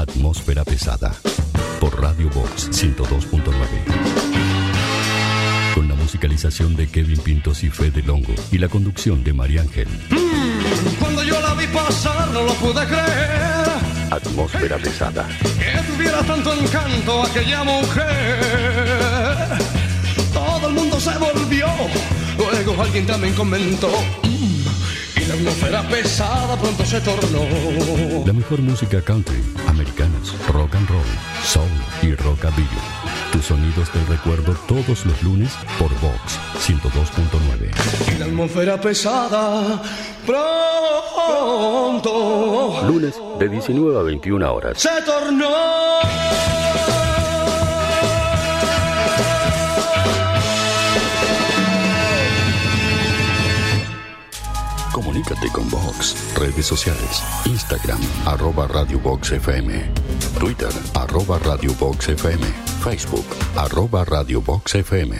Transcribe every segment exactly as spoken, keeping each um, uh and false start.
Atmósfera pesada. Por Radio Vox ciento dos punto nueve. Con la musicalización de Kevin Pintos y Fede Longo y la conducción de María Ángel. Mm, cuando yo la vi pasar no lo pude creer. Atmósfera pesada. Que tuviera tanto encanto aquella mujer. Todo el mundo se volvió. Luego alguien también comentó. Mm, y la atmósfera pesada pronto se tornó. La mejor música country, americanas, rock and roll, soul y rockabilly. Tus sonidos del recuerdo todos los lunes por Vox ciento dos punto nueve. Y la atmósfera pesada pronto. Lunes de diecinueve a veintiuna horas. Se tornó. Comunícate con Vox. Redes sociales. Instagram, arroba Radio Vox F M. Twitter, arroba Radio Vox F M. Facebook, arroba Radio Vox F M.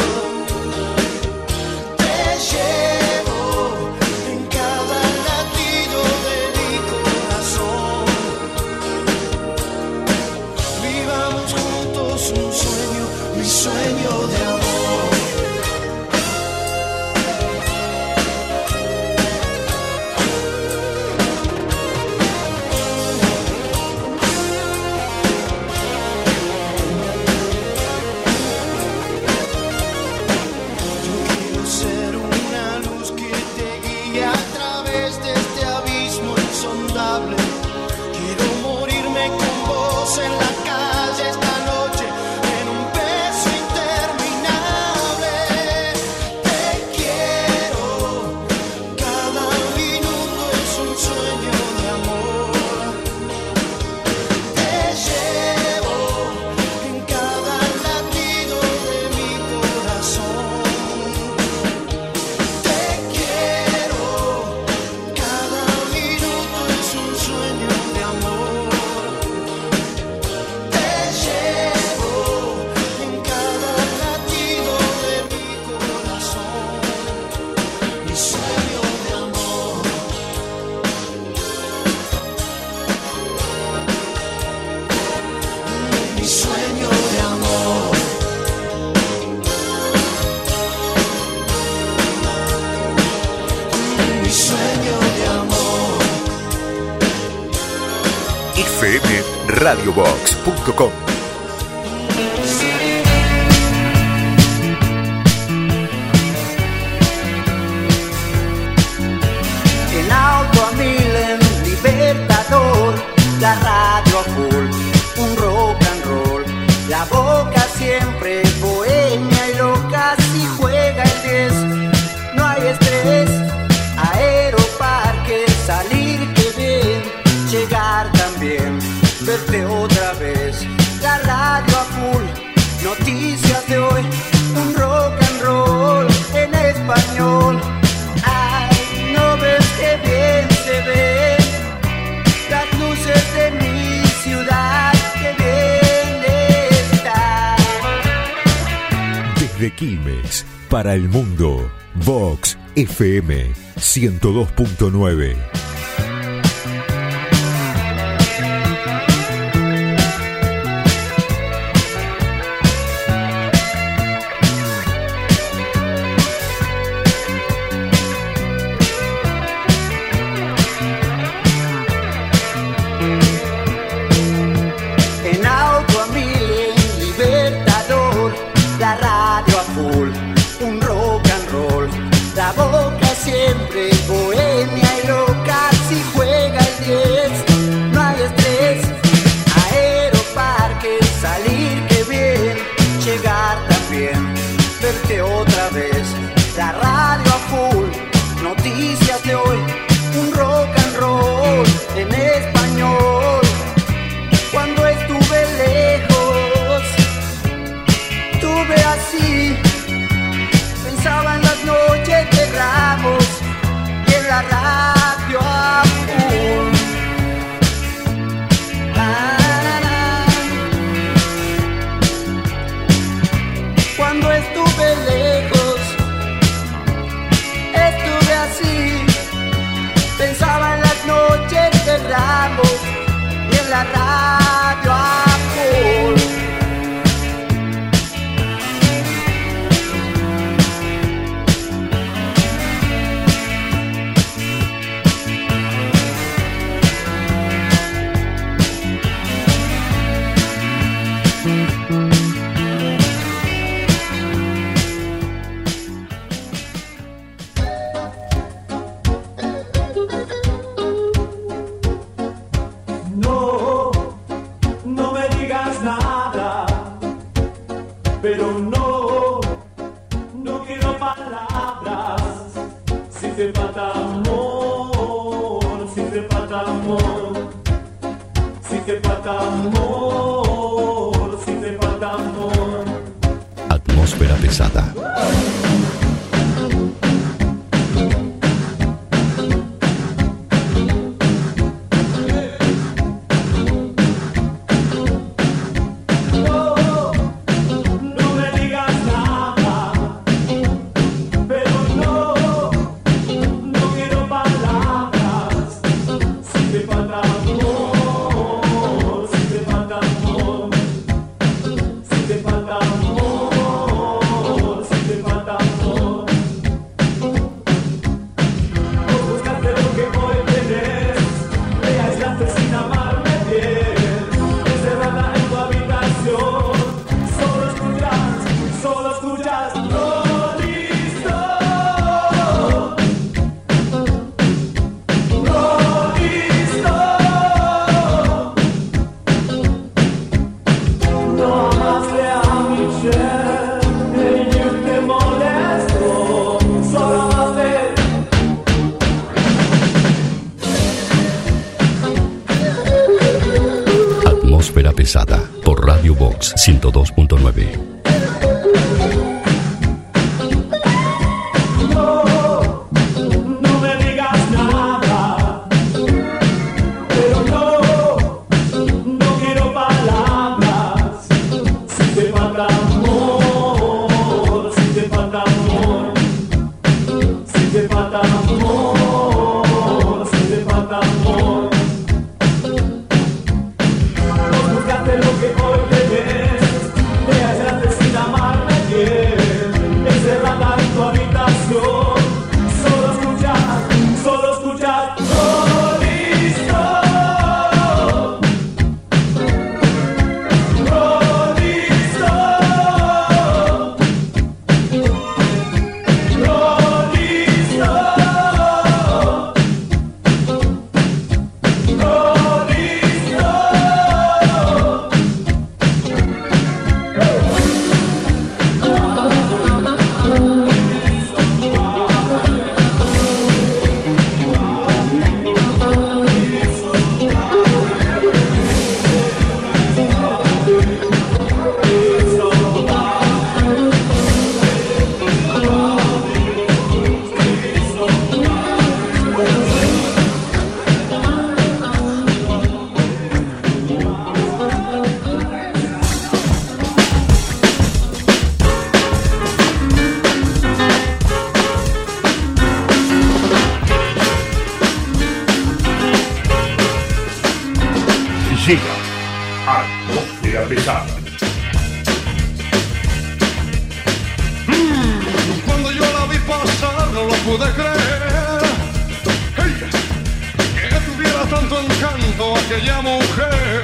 Llevo en cada latido f m radio box punto com. En auto a mil, en Libertador, la radio a full, un rock and roll, la boca siempre bohemia y loca, si juega el diez, no hay estrés, Aeroparque, salir que bien, llegar también, verte otra vez, la radio a full, noticias de hoy, un rock and roll en español. Ay, no ves que bien se ven las luces de mi ciudad, que bien está. Desde Quilmes, para el mundo, Vox F M ciento dos punto nueve. En auto a mil, en Libertador, la radio a full, un rock and roll, la boca siempre bohemia y loca, si juega el diez, no hay estrés, Aeroparque, salir que bien, llegar también, verte otra vez, la radio a full, noticias de hoy, un rock and roll en español. Cuando estuve lejos, tuve así, pensaba en las noches de Ramos y en la radio a full. Ah, na, na. Cuando estuve lejos, estuve así, pensaba en las noches de Ramos y en la radio a full. No, no me digas nada, pero no, no quiero palabras. Si te falta amor, si te falta amor, si te falta amor, si te falta amor. Atmósfera pesada. No me digas nada, pero no, no quiero palabras. Si te falta amor, si te falta amor, si te falta amor, si te falta amor. No buscaste lo que hoy tenés, te aislaste sin amarme bien, encerrada en tu habitación. Solo escuchas, solo escuchas, no listo, no listo. No amaste a Michelle, y yo te molesto, solo amaste. Atmósfera pesada por Radio Vox ciento dos punto nueve. No, no me digas nada, pero no, no quiero palabras. Si te falta amor, si te falta amor, si te falta amor, si te falta amor. No buscaste lo que hoy tenés, te aislaste Llega Atmósfera Pesada. Mm, cuando yo la vi pasar no lo pude creer. Hey, que tuviera tanto encanto aquella mujer.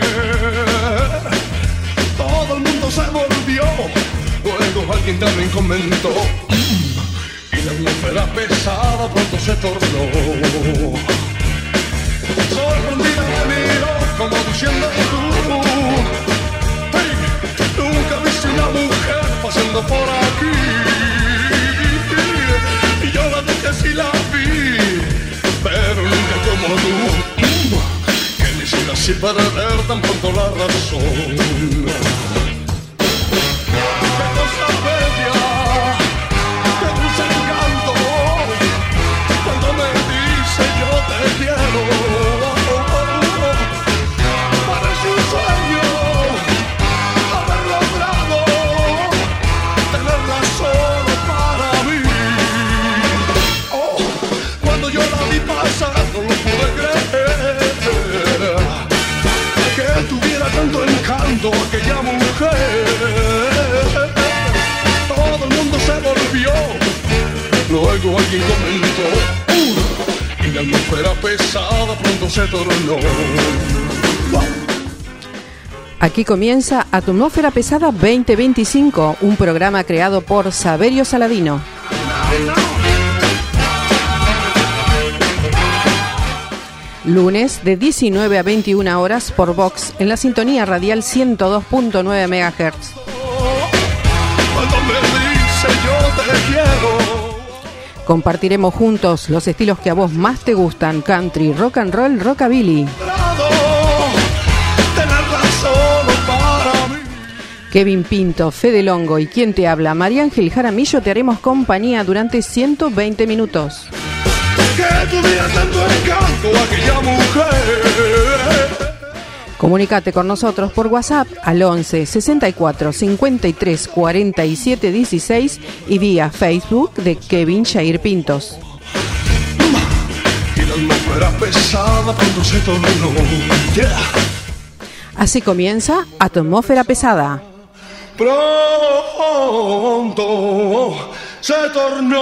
Todo el mundo se volvió. Luego alguien también comentó. Y la atmósfera pesada pronto se tornó. Sorprendida me miró como diciendo tú, hey, nunca viste una mujer pasando por aquí. Y yo la dije sí la vi, pero nunca como tú, que quisiera así perder tan pronto la razón. Qué cosa bella, qué dulce encanto, cuando me dice yo te quiero. No lo pude creer, que tuviera tanto encanto aquella mujer. Todo el mundo se volvió. Luego alguien comentó, uh, y la atmósfera pesada pronto se tornó. Wow. Aquí comienza Atmósfera Pesada veinte veinticinco, un programa creado por Saverio Saladino. Lunes de diecinueve a veintiuna horas por Vox en la sintonía radial ciento dos punto nueve megahertz. Compartiremos juntos los estilos que a vos más te gustan: country, rock and roll, rockabilly. Kevin Pinto, Fede Longo y quien te habla, María Ángel Jaramillo, te haremos compañía durante ciento veinte minutos. Que tuviera tanto encanto aquella mujer. Comunícate con nosotros por WhatsApp al once sesenta y cuatro cincuenta y tres cuarenta y siete dieciséis y vía Facebook de Kevin Jair Pintos. Y la atmósfera pesada pronto se tornó. Yeah. Así comienza Atmósfera Pesada. Pronto se tornó.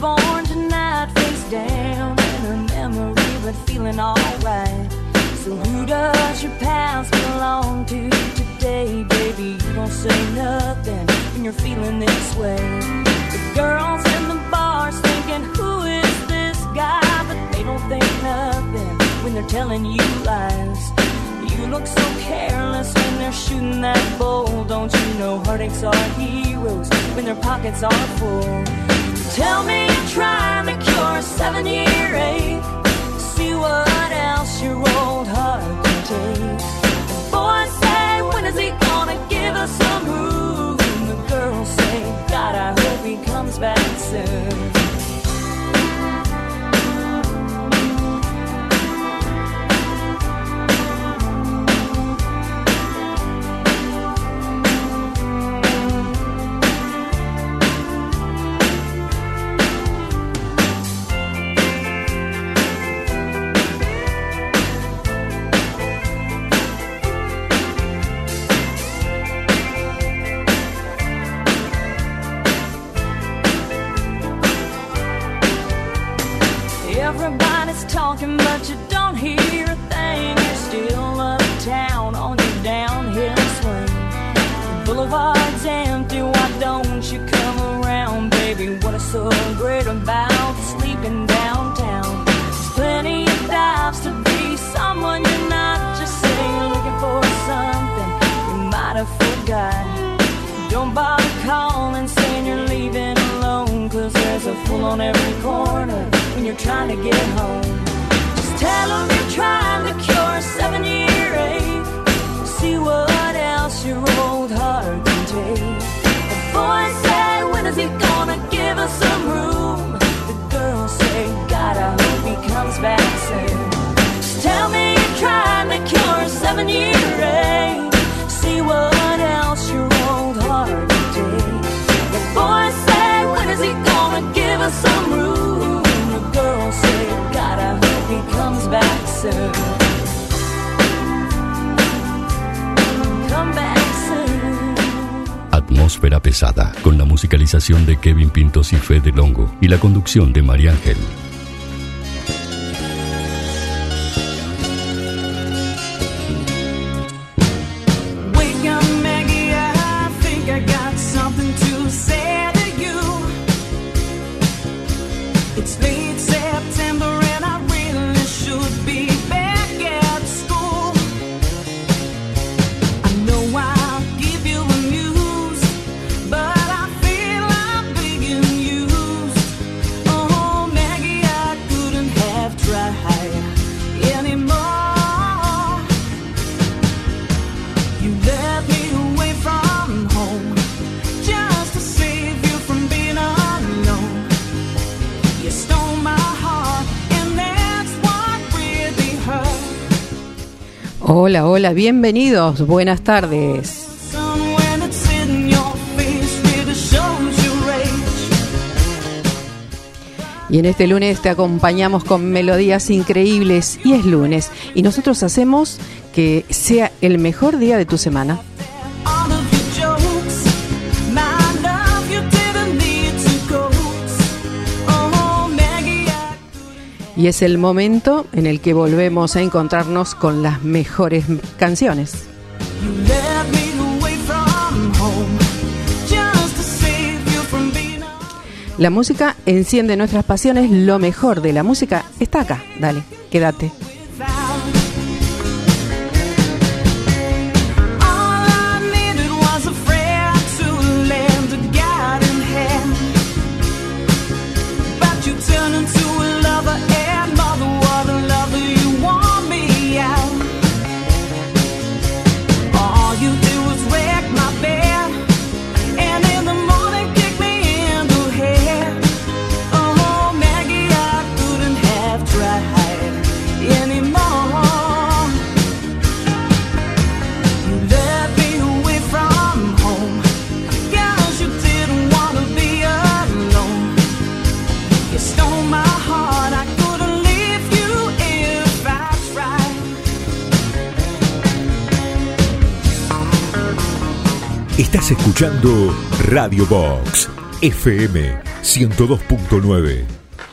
born tonight, face down in her memory, but feeling alright. So who does your past belong to today, baby? You don't say nothing when you're feeling this way. The girls in the bars thinking, who is this guy? But they don't think nothing when they're telling you lies. You look so careless when they're shooting that bull. Don't you know heartaches are heroes when their pockets are full? Tell me you're trying to cure a seven-year ache. See what else your old heart can take. The boys say, when is he gonna give us some room? The girls say, God, I hope he comes back soon. Everybody's talking, but you don't hear a thing. You're still uptown on your downhill swing. The boulevard's empty, why don't you come around, baby? What is so great about sleeping downtown? There's plenty of dives to be someone you're not. Just sitting looking for something you might have forgot. Don't bother calling, saying you're leaving alone, 'cause there's a fool on every corner when you're trying to get home. Just tell them you're trying to cure a seven-year ache. See what else your old heart can take. The boys say, when is he gonna give us some room? The girls say, God, I hope he comes back soon. Just tell me you're trying to cure a seven-year ache. See what else your old heart can take. The boys say, when is he gonna give us some room? The girls say, God, I hope he comes back soon. Come back soon. Atmósfera pesada, con la musicalización de Kevin Pintos y Fede Longo y la conducción de María Ángel. It's late September and I really should be back at school. I know I'll give you the news, but I feel I'm being used. Oh, Maggie, I couldn't have tried anymore. You led me away from home just to save you from being alone. You stole my heart, and that's what really hurt. Hola, hola, bienvenidos, buenas tardes. Sun, when it's in your face, really shows your age. Y en este lunes te acompañamos con melodías increíbles y es lunes y nosotros hacemos que sea el mejor día de tu semana. All of your jokes, my love, you didn't need to coax. Oh, Maggie, I Y es el momento en el que volvemos a encontrarnos con las mejores canciones. you led me away from home just to save you from being alone. La música enciende nuestras pasiones, lo mejor de la música está acá. Dale, quédate. All I needed was a friend to lend a guiding hand, but you turned into a lover and mother, what a lover you want me out. All you did was wreck my bed, and in the morning kick me in the head. Oh, Maggie, I couldn't have tried anymore. You led me away from home, 'cause you didn't want to be alone. You stole my heart, I couldn't leave you if I tried. Estás escuchando Radio Box F M ciento dos punto nueve.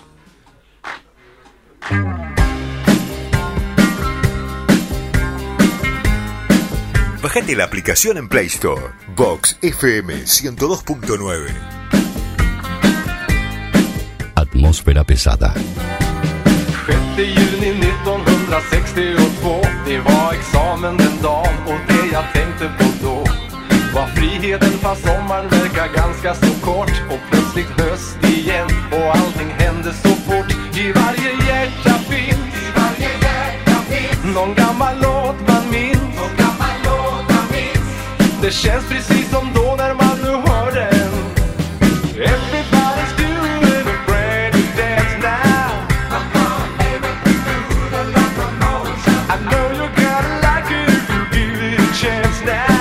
Bajate la aplicación en Play Store. Vox F M ciento dos punto nueve. Atmósfera pesada. sjätte juni nittonhundrasextiotvå. Det var examen den dagen och det jag tänkte på då var friheten fast sommaren verkar ganska så kort. Och plötsligt höst igen och allting hände så fort. I varje hjärta finns, i varje hjärta finns någon gammal låt man minns, någon gammal låt man minns. Det känns precis som då när man nu hör den. Everybody's doing a brand new dance now. I know you're gonna like it if you give it a chance now.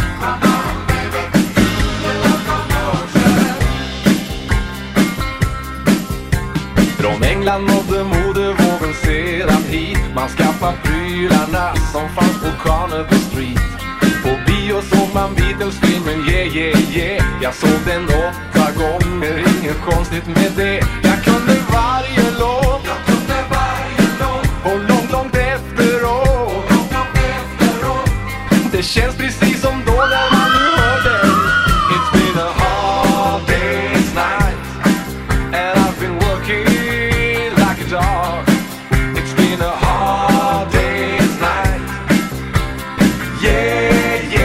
Från England nådde modevågen sedan hit. Man skaffar prylarna som fanns på Carnaby Street. På bio såg man Beatles-filmen, yeah, yeah, yeah. Jag såg den åtta gånger, inget konstigt med det. Jag kunde varje låt, jag kunde varje låt. Och långt, långt efteråt, långt, långt efteråt. Det känns precis som då när man nu hör den. It's been a hard day's night and I've been working like a dog. It's been a hard day's night. Yeah.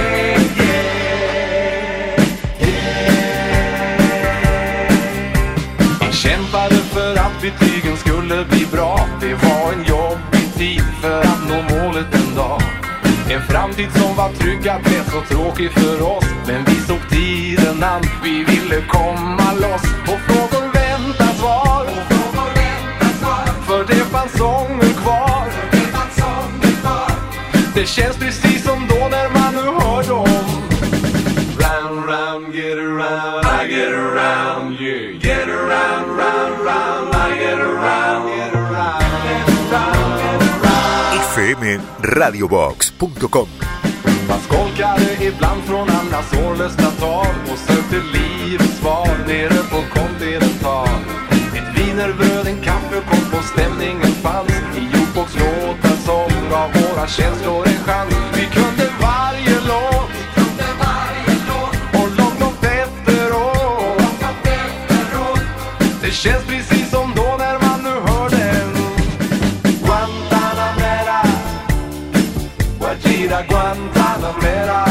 Betygen skulle bli bra. Det var en jobbig tid för att nå målet en dag. En framtid som var tryggad, rätt så tråkig för oss. Men vi såg tiden an, vi ville komma loss. Och frågor väntar svar, och frågor väntar svar. För det fanns sånger kvar, för det fanns sånger kvar. Det känns precis som då när man nu hör dem. Round, round, get around, I get around, yeah. Get around, round, round, I get around, get around, get around, get around. F M radiobox punto com. Man skolkade ibland från andra svårlösta tal och sökte livets svar nere på Continental. Ett wienerbröd, en kaffekopp och stämningen fanns i jukebox-låtar som gav våra känslor en chans. Vi kunde varje låt, vi kunde varje låt. Och långt, långt efteråt, långt, långt efteråt. Det känns precis som då när man nu hör den. Guantanamera, Guajira Guantanamera,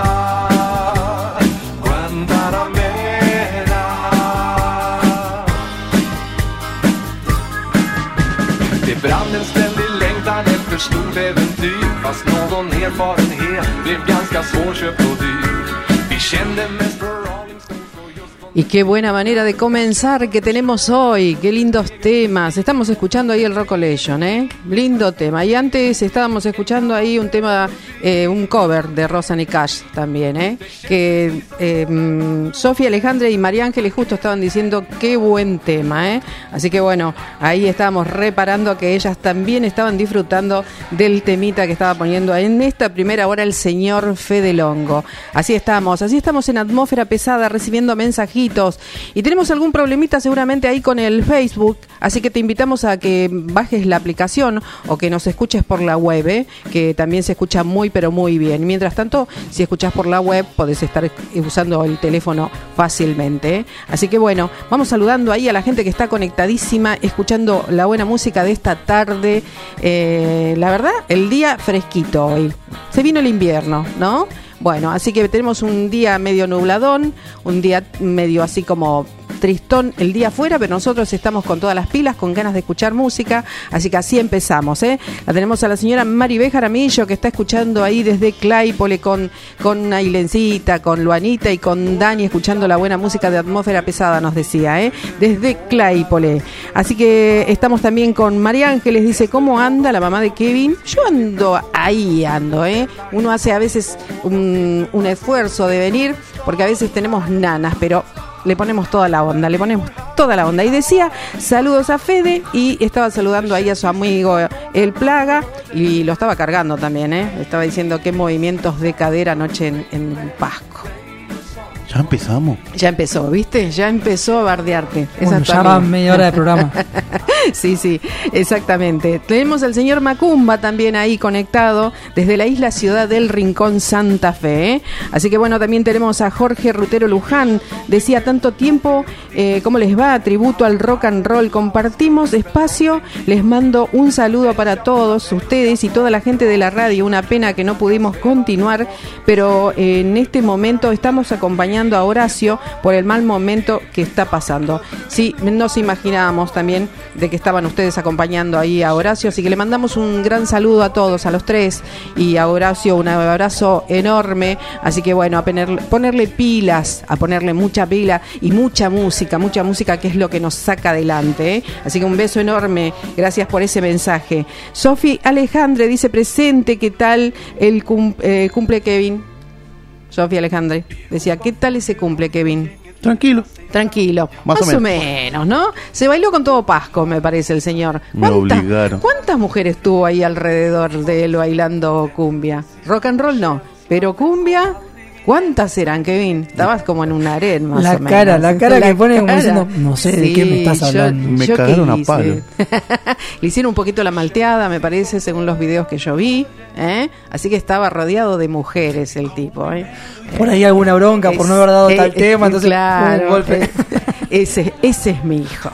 Guantanamera. Det brann en ständig längtan efter stort äventyr. Fast någon erfarenhet blev ganska svårköpt och dyr. Vi kände mest för Rolling Stones. Y qué buena manera de comenzar que tenemos hoy, qué lindos temas. Estamos escuchando ahí el Rocolation, ¿eh? Lindo tema. Y antes estábamos escuchando ahí un tema, eh, un cover de Rosanne Cash también, ¿eh? Que eh, Sofía Alejandra y María Ángeles justo estaban diciendo qué buen tema, ¿eh? Así que bueno, ahí estábamos reparando que ellas también estaban disfrutando del temita que estaba poniendo en esta primera hora el señor Fede Longo. Así estamos, así estamos en Atmósfera Pesada recibiendo mensajitos. Y tenemos algún problemita seguramente ahí con el Facebook, así que te invitamos a que bajes la aplicación o que nos escuches por la web, ¿eh? Que también se escucha muy pero muy bien. Mientras tanto, si escuchás por la web, podés estar usando el teléfono fácilmente, ¿eh? Así que bueno, vamos saludando ahí a la gente que está conectadísima, escuchando la buena música de esta tarde. Eh, la verdad, el día fresquito hoy. Se vino el invierno, ¿no? Bueno, así que tenemos un día medio nubladón, un día medio así como tristón el día afuera, pero nosotros estamos con todas las pilas, con ganas de escuchar música, así que así empezamos, ¿eh? La tenemos a la señora Maribé Jaramillo, que está escuchando ahí desde Claypole con, con Ailencita, con Luanita y con Dani, escuchando la buena música de Atmósfera Pesada, nos decía, ¿eh? Desde Claypole. Así que estamos también con María Ángeles, dice, ¿cómo anda la mamá de Kevin? Yo ando, ahí ando, ¿eh? Uno hace a veces un, un esfuerzo de venir, porque a veces tenemos nanas, pero le ponemos toda la onda, le ponemos toda la onda. Y decía, saludos a Fede, y estaba saludando ahí a su amigo El Plaga, y lo estaba cargando también, ¿eh? Estaba diciendo qué movimientos de cadera anoche en, en Pasco. Ya empezamos. Ya empezó, ¿viste? Ya empezó a bardearte. Bueno, ya va media hora de programa. Sí, sí, exactamente. Tenemos al señor Macumba también ahí conectado desde la isla Ciudad del Rincón, Santa Fe, ¿eh? Así que bueno, también tenemos a Jorge Rutero Luján. Decía, tanto tiempo, eh, ¿cómo les va? Tributo al rock and roll. Compartimos espacio. Les mando un saludo para todos ustedes y toda la gente de la radio. Una pena que no pudimos continuar, pero eh, en este momento estamos acompañando a Horacio por el mal momento que está pasando. Sí, nos imaginábamos también de que estaban ustedes acompañando ahí a Horacio, así que le mandamos un gran saludo a todos, a los tres, y a Horacio un abrazo enorme. Así que bueno, a ponerle, ponerle pilas, a ponerle mucha pila y mucha música, mucha música, que es lo que nos saca adelante, ¿eh? Así que un beso enorme, gracias por ese mensaje. Sofi Alejandre dice presente, ¿qué tal el cum, eh, cumple Kevin? Sofía Alejandre decía, ¿qué tal ese cumple, Kevin? Tranquilo. Tranquilo, más, más o, menos. o menos, ¿no? Se bailó con todo Pasco, me parece, el señor. Me obligaron. ¿Cuántas mujeres tuvo ahí alrededor de él bailando cumbia? Rock and roll no, pero cumbia... ¿Cuántas eran, Kevin? Estabas como en un harén, más la o menos. Cara, la cara la que pone cara. Como diciendo, no sé, sí, ¿de qué me estás hablando? Yo, me yo cagaron a palo. Le hicieron un poquito la malteada, me parece, según los videos que yo vi, ¿eh? Así que estaba rodeado de mujeres el tipo, ¿eh? Por ahí alguna bronca es, por no haber dado es, tal es, tema, entonces claro, un golpe. Ese, ese es mi hijo.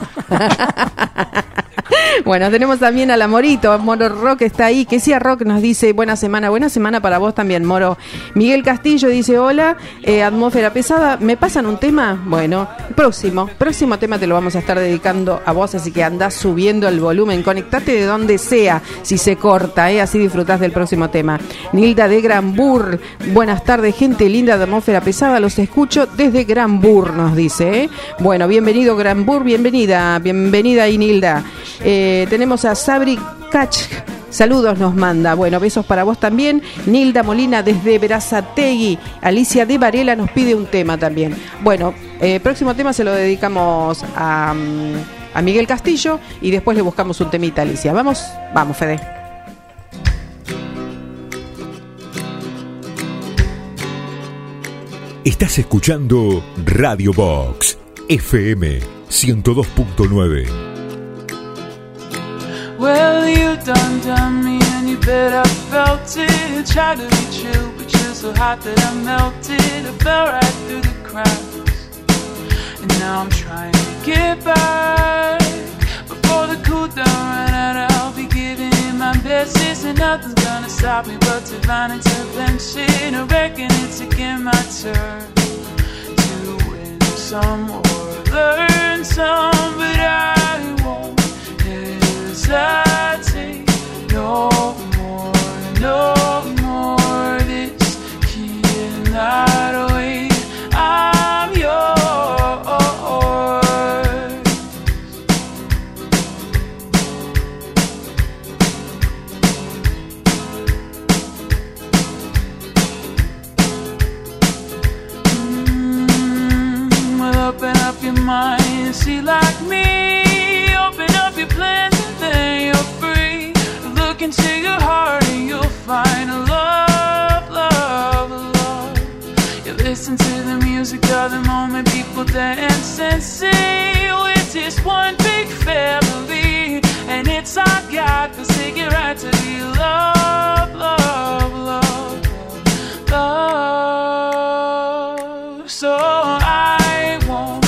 Bueno, tenemos también a la Morito, Moro Rock está ahí, que sea Rock nos dice, buena semana, buena semana para vos también, Moro. Miguel Castillo dice, hola, eh, atmósfera pesada, ¿me pasan un tema? Bueno, próximo, próximo tema te lo vamos a estar dedicando a vos, así que andás subiendo el volumen, conectate de donde sea, si se corta, eh, así disfrutás del próximo tema. Nilda de Granbur, buenas tardes, gente linda de atmósfera pesada, los escucho desde Granbur, nos dice, eh. Bueno, bienvenido Granbur, bienvenida, bienvenida y Nilda. Eh, tenemos a Sabri Kach, saludos nos manda, bueno, besos para vos también. Nilda Molina desde Berazategui, Alicia de Varela nos pide un tema también. Bueno, eh, próximo tema se lo dedicamos a, a Miguel Castillo y después le buscamos un temita a Alicia. Vamos, vamos Fede. Estás escuchando Radio Box F M ciento dos punto nueve. Well, you done done me and you bet I felt it. Tried to be chill, but you're so hot that I melted. I fell right through the cracks, and now I'm trying to get back. Before the cool down ran out, I'll be giving it my best. And nothing's gonna stop me but divine intervention. I reckon it's again my turn to win some or learn some, but I won't hesitate no more, no more. This cannot wait. I'm yours. Mm, well, open up your mind, see like me. Open up your plans and then you're free. Look into your heart and you'll find a love, love, love. You listen to the music of the moment, people dance and sing. We're just one big family, and it's our God forsaken right to be love, love, love, love. So I won't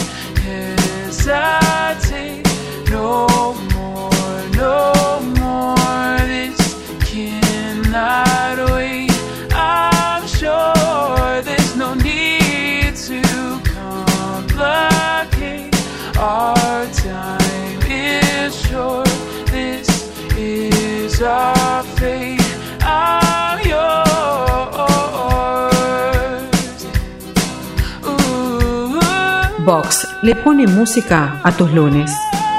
hesitate no more, no more. This cannot wait. I'm sure there's no need to complicate. Our time is short. This is our fate. I'm yours. Ooh. Vox le pone música a tus lunes.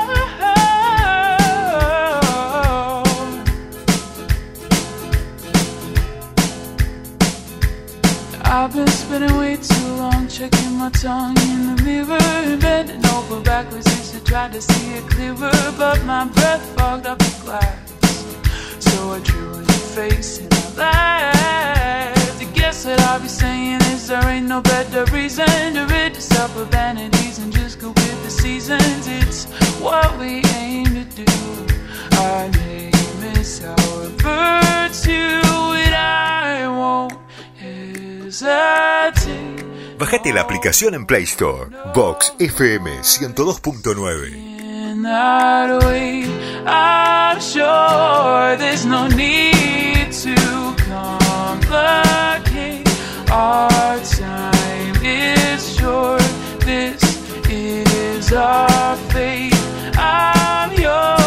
I've been spinning way too long, checking my tongue in the mirror, bending over backwards just to try to see it clearer, but my breath fogged up the glass. So I drew your face and I laughed. I guess guess what I'll be saying is there ain't no better reason to rid yourself of vanities and just go with the seasons. It's what we aim to do. Our name is our virtue, and I won't hesitate. Bájate la aplicación en Play Store. Vox F M ciento dos punto nueve. In that way, I'm sure there's no need to complicate. Our time is short. This is our fate. I'm yours.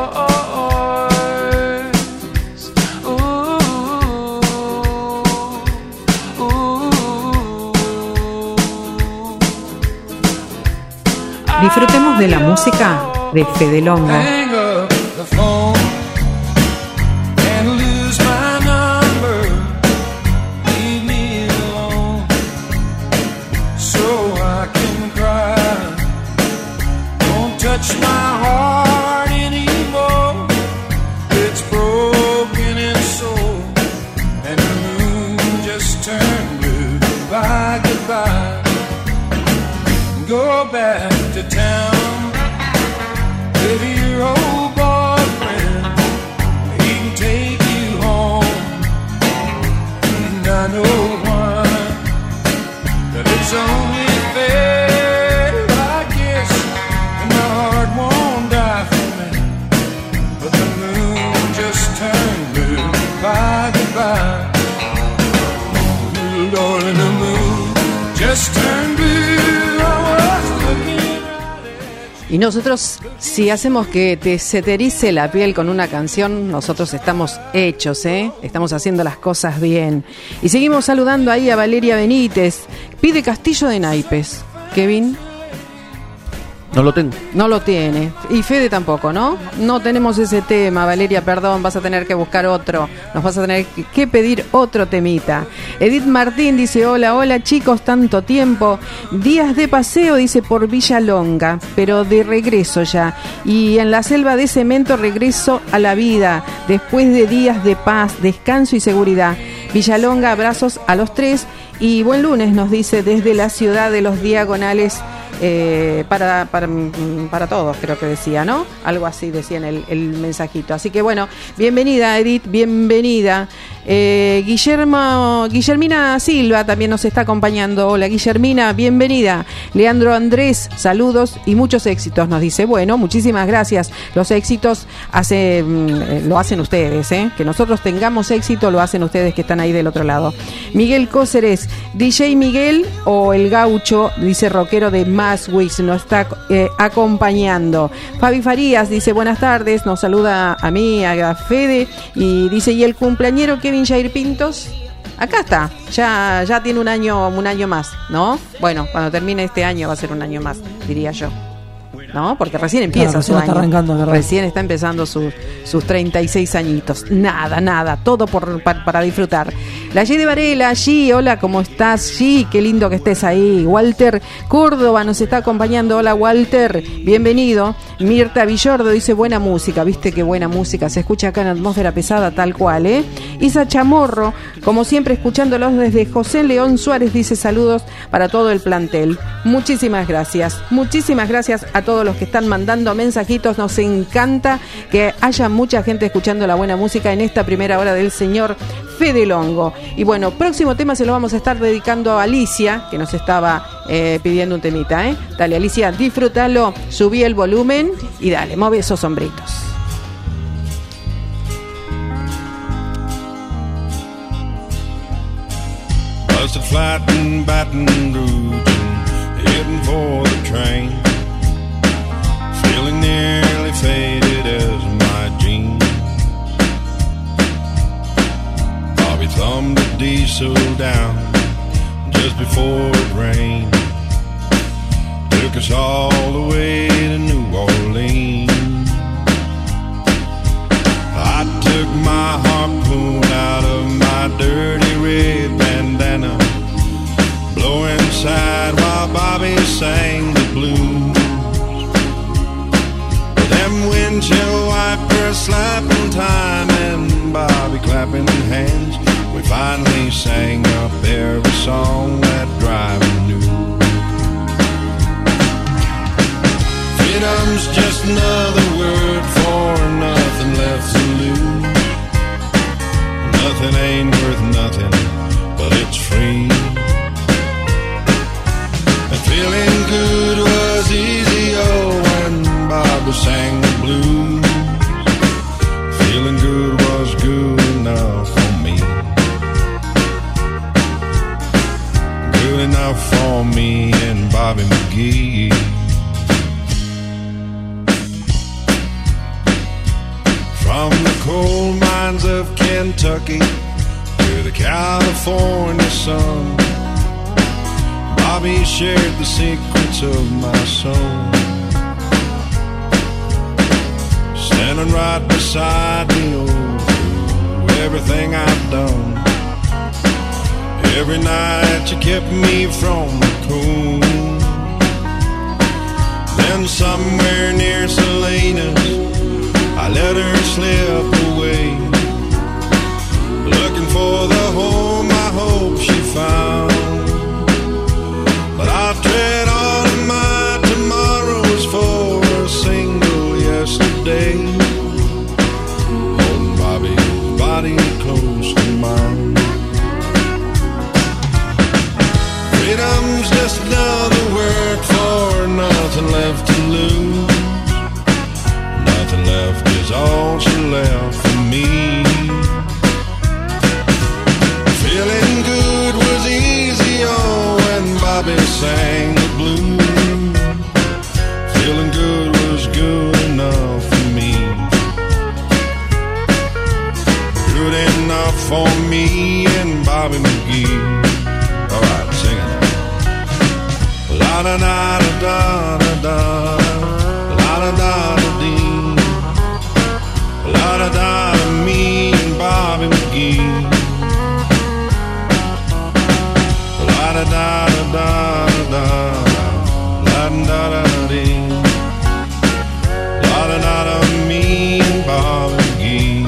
Ooh, ooh. Disfrutemos de la música de Fede Longo. Hang up the phone and lose my number. Leave me alone so I can cry. Don't touch my heart anymore. It's broken and sore, and the moon just turned blue. Goodbye, goodbye. Go back to town. Maybe your old boyfriend, he can take you home. And I know why, that it's only fair, I guess. And my heart won't die for me, but the moon just turned blue. Goodbye, goodbye. Little darling, the moon just turned blue. I was looking. Y nosotros, si hacemos que te, se te erice la piel con una canción, nosotros estamos hechos, ¿eh? Estamos haciendo las cosas bien. Y seguimos saludando ahí a Valeria Benítez. Pide Castillo de Naipes. Kevin. No lo tengo. No lo tiene. Y Fede tampoco, ¿no? No tenemos ese tema, Valeria, perdón, vas a tener que buscar otro. Nos vas a tener que pedir otro temita. Edith Martín dice, hola, hola chicos, tanto tiempo. Días de paseo, dice, por Villalonga, pero de regreso ya. Y en la selva de cemento regreso a la vida, después de días de paz, descanso y seguridad. Villalonga, abrazos a los tres. Y buen lunes, nos dice, desde la ciudad de los Diagonales. Eh, para, para, para todos, creo que decía, ¿no? Algo así decía en el, el mensajito. Así que bueno, bienvenida Edith, bienvenida. Eh, Guillermo, Guillermina Silva también nos está acompañando. Hola Guillermina, bienvenida. Leandro Andrés, saludos y muchos éxitos, nos dice. Bueno, muchísimas gracias. Los éxitos hace, lo hacen ustedes, ¿eh? Que nosotros tengamos éxito lo hacen ustedes que están ahí del otro lado. Miguel Cóceres, D J Miguel o el gaucho, dice rockero de Maswix, nos está eh, acompañando. Fabi Farías dice buenas tardes, nos saluda a mí, a Fede, y dice, ¿y el cumpleañero Kevin Jair Pintos? Acá está, ya, ya tiene un año, un año más, ¿no? Bueno, cuando termine este año va a ser un año más, diría yo. ¿No? Porque recién empieza claro, su recién año. Está arrancando, ¿verdad? Recién está empezando sus, sus treinta y seis añitos. Nada, nada, todo por, para, para disfrutar. La G de Varela, G, hola, ¿cómo estás? G, qué lindo que estés ahí. Walter Córdoba nos está acompañando. Hola, Walter, bienvenido. Mirta Villordo dice, buena música, viste qué buena música, se escucha acá en Atmósfera Pesada, tal cual, ¿eh? Isa Chamorro, como siempre, escuchándolos desde José León Suárez, dice, saludos para todo el plantel. Muchísimas gracias, muchísimas gracias a todos los que están mandando mensajitos. Nos encanta que haya mucha gente escuchando la buena música en esta primera hora del señor Fede Longo. Y bueno, próximo tema se lo vamos a estar dedicando a Alicia, que nos estaba eh, pidiendo un temita, ¿eh? Dale, Alicia, disfrútalo, subí el volumen y dale, mueve esos sombritos. Bust a flight in Baton Rouge, heading for the train. Feeling nearly faded as my jeans. Bobby thumbed the diesel down just before it rained. Took us all the way to New Orleans. I took my harpoon out of my dirty red bandana, blowing side while Bobby sang the blues. Them windshield wipers slapping time and Bobby clapping hands. We finally Bobby sang up every song that driver knew. Freedom's just another word for nothing left to lose. Nothing ain't worth nothing, but it's free. And feeling good was easy, oh, when Bobby sang the blues. Feeling good was good enough for me. Good enough for me and Bobby McGee. From the coal mines of Kentucky to the California sun, Bobby shared the secrets of my soul. Standing right beside me, oh, through everything I've done. Every night you kept me from the cold. Then somewhere near Salinas, I let her slip away, looking for the home I hope she found. But I'll tread on my tomorrows for a single yesterday, holding Bobby's body close to mine. Freedom's just another word for nothing left to lose. Nothing left is all she left for me. Feeling good was easy, oh, when Bobby sang the blues. Feeling good was good enough for me. Good enough for me and Bobby McGee. All right, sing it now. La da da da da da, la da da da dee, la da da da, me and Bobby McGee. La da da da da da, la da da dee, la da da da, me and Bobby McGee.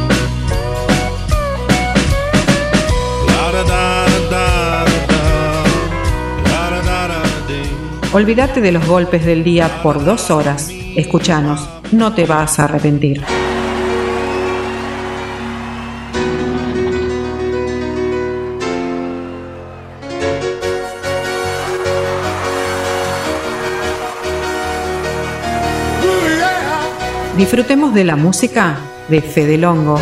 La da da da da, la da da da dee. Olvídate de los golpes del día por dos horas. Escuchanos, no te vas a arrepentir. Disfrutemos de la música de Fede Longo.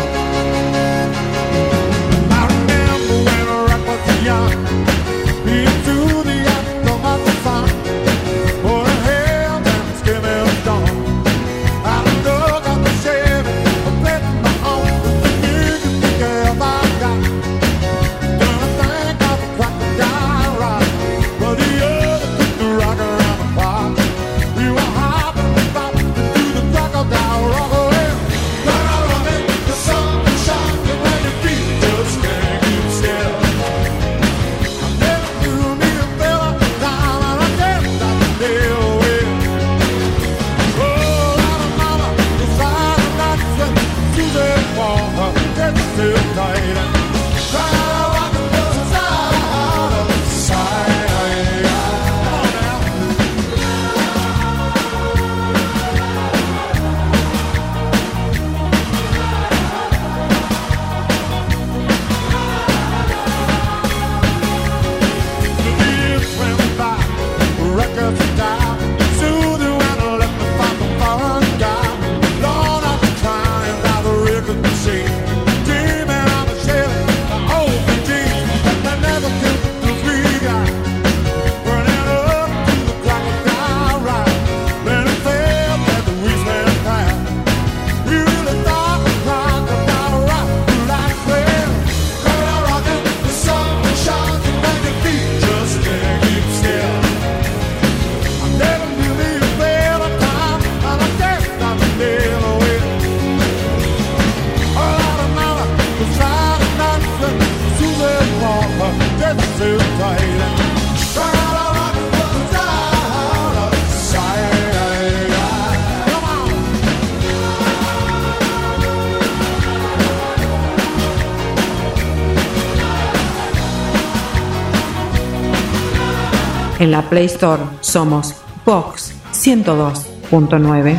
Rock away, rock away, the sun. En la Play Store somos Box ciento dos punto nueve.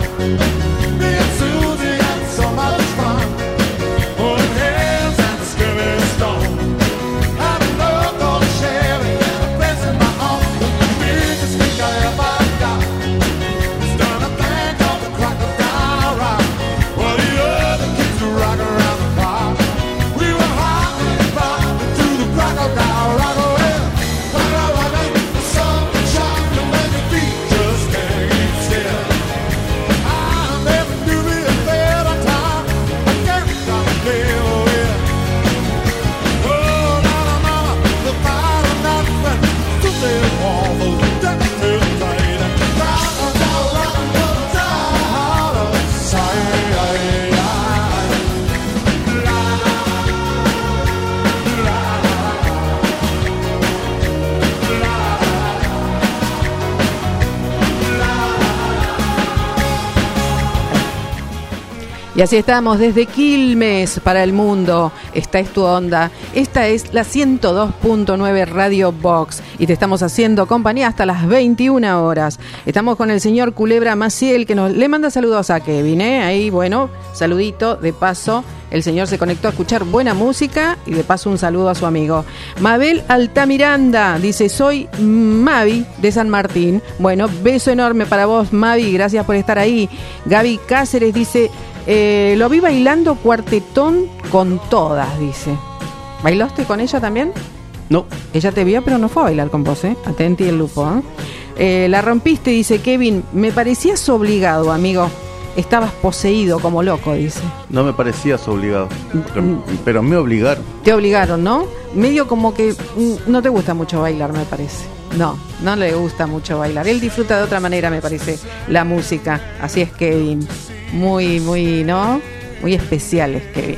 Y así estamos desde Quilmes para el mundo. Esta es tu onda. Esta es la ciento dos punto nueve Radio Box. Y te estamos haciendo compañía hasta las veintiuna horas. Estamos con el señor Culebra Maciel, que nos le manda saludos a Kevin, ¿eh? Ahí, bueno, saludito. De paso, el señor se conectó a escuchar buena música. Y de paso, un saludo a su amigo. Mabel Altamiranda dice: soy Mavi de San Martín. Bueno, beso enorme para vos, Mavi. Gracias por estar ahí. Gaby Cáceres dice: Eh, lo vi bailando cuartetón con todas, dice. ¿Bailaste con ella también? No. Ella te vio, pero no fue a bailar con vos, ¿eh? Atenti el lupo, ¿eh? Eh, la rompiste, dice Kevin. Me parecías obligado, amigo. Estabas poseído como loco, dice. No me parecías obligado, pero, pero me obligaron. Te obligaron, ¿no? Medio como que mm, no te gusta mucho bailar, me parece. No, no le gusta mucho bailar. Él disfruta de otra manera, me parece, la música. Así es Kevin. Muy, muy, ¿no? Muy especial es Kevin.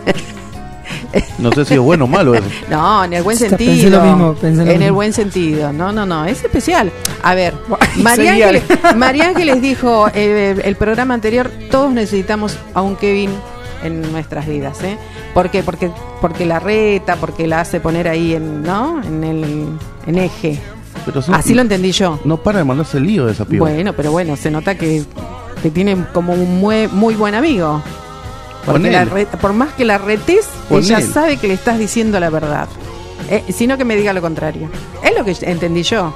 No sé si es bueno o malo eso. No, en el buen Pensé sentido. lo mismo, pensé lo en mismo. el buen sentido. No, no, no, es especial. A ver, María Ángeles, María Ángeles dijo eh, el programa anterior: todos necesitamos a un Kevin en nuestras vidas, ¿eh? ¿Por qué? Porque, porque la reta, porque la hace poner ahí en, ¿no? En el en eje. Pero son, así lo entendí yo. No para de mandarse el lío de esa piba. Bueno, pero bueno, se nota que, que tiene como un muy, muy buen amigo. Porque la re, por más que la retes, Ponele. ella sabe que le estás diciendo la verdad. Eh, sino que me diga lo contrario. Es lo que entendí yo.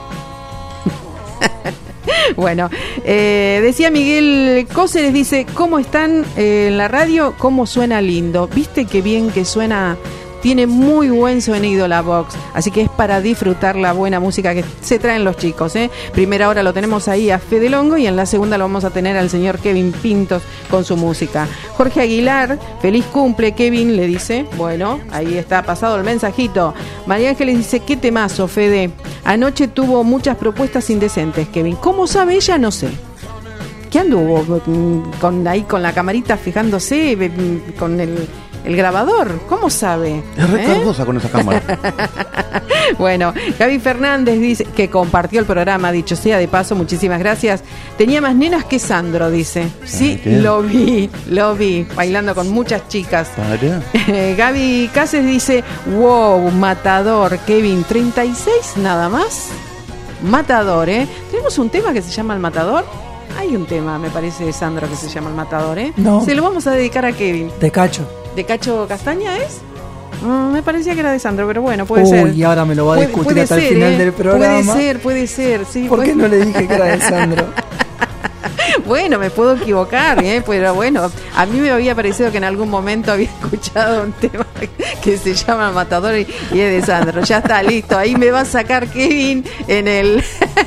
Bueno, eh, decía Miguel Cóceres, dice: ¿cómo están eh, en la radio? ¿Cómo suena lindo? ¿Viste qué bien que suena? Tiene muy buen sonido la Box, así que es para disfrutar la buena música que se traen los chicos, ¿eh? Primera hora lo tenemos ahí a Fede Longo y en la segunda lo vamos a tener al señor Kevin Pintos con su música. Jorge Aguilar, feliz cumple Kevin, le dice. Bueno, ahí está pasado el mensajito. María Ángeles dice: qué temazo, Fede. Anoche tuvo muchas propuestas indecentes, Kevin. ¿Cómo sabe ella? No sé. ¿Qué anduvo? Con, ahí con la camarita fijándose, con el... el grabador, ¿cómo sabe? Es recargosa ¿Eh? con esa cámara. Bueno, Gaby Fernández dice que compartió el programa, dicho sea de paso, muchísimas gracias. Tenía más nenas que Sandro, dice. Sí, ¿qué? lo vi, lo vi, bailando con muchas chicas. Eh, Gaby Cáceres dice: wow, matador, Kevin, treinta y seis nada más. Matador, ¿eh? Tenemos un tema que se llama El Matador. Hay un tema, me parece, de Sandro, que se llama El Matador, ¿eh? No. Se lo vamos a dedicar a Kevin. De Cacho. ¿De Cacho Castaña es? Mm, me parecía que era de Sandro, pero bueno, puede Uy, ser. y ahora me lo va a Puede- discutir puede hasta el ser, final ¿eh? del programa. Puede ser, puede ser, sí. ¿Por qué bueno. no le dije que era de Sandro? Bueno, me puedo equivocar, ¿eh? Pero bueno, a mí me había parecido que en algún momento había escuchado un tema que se llama El Matador y, y es de Sandro. Ya está, listo. Ahí me va a sacar Kevin en el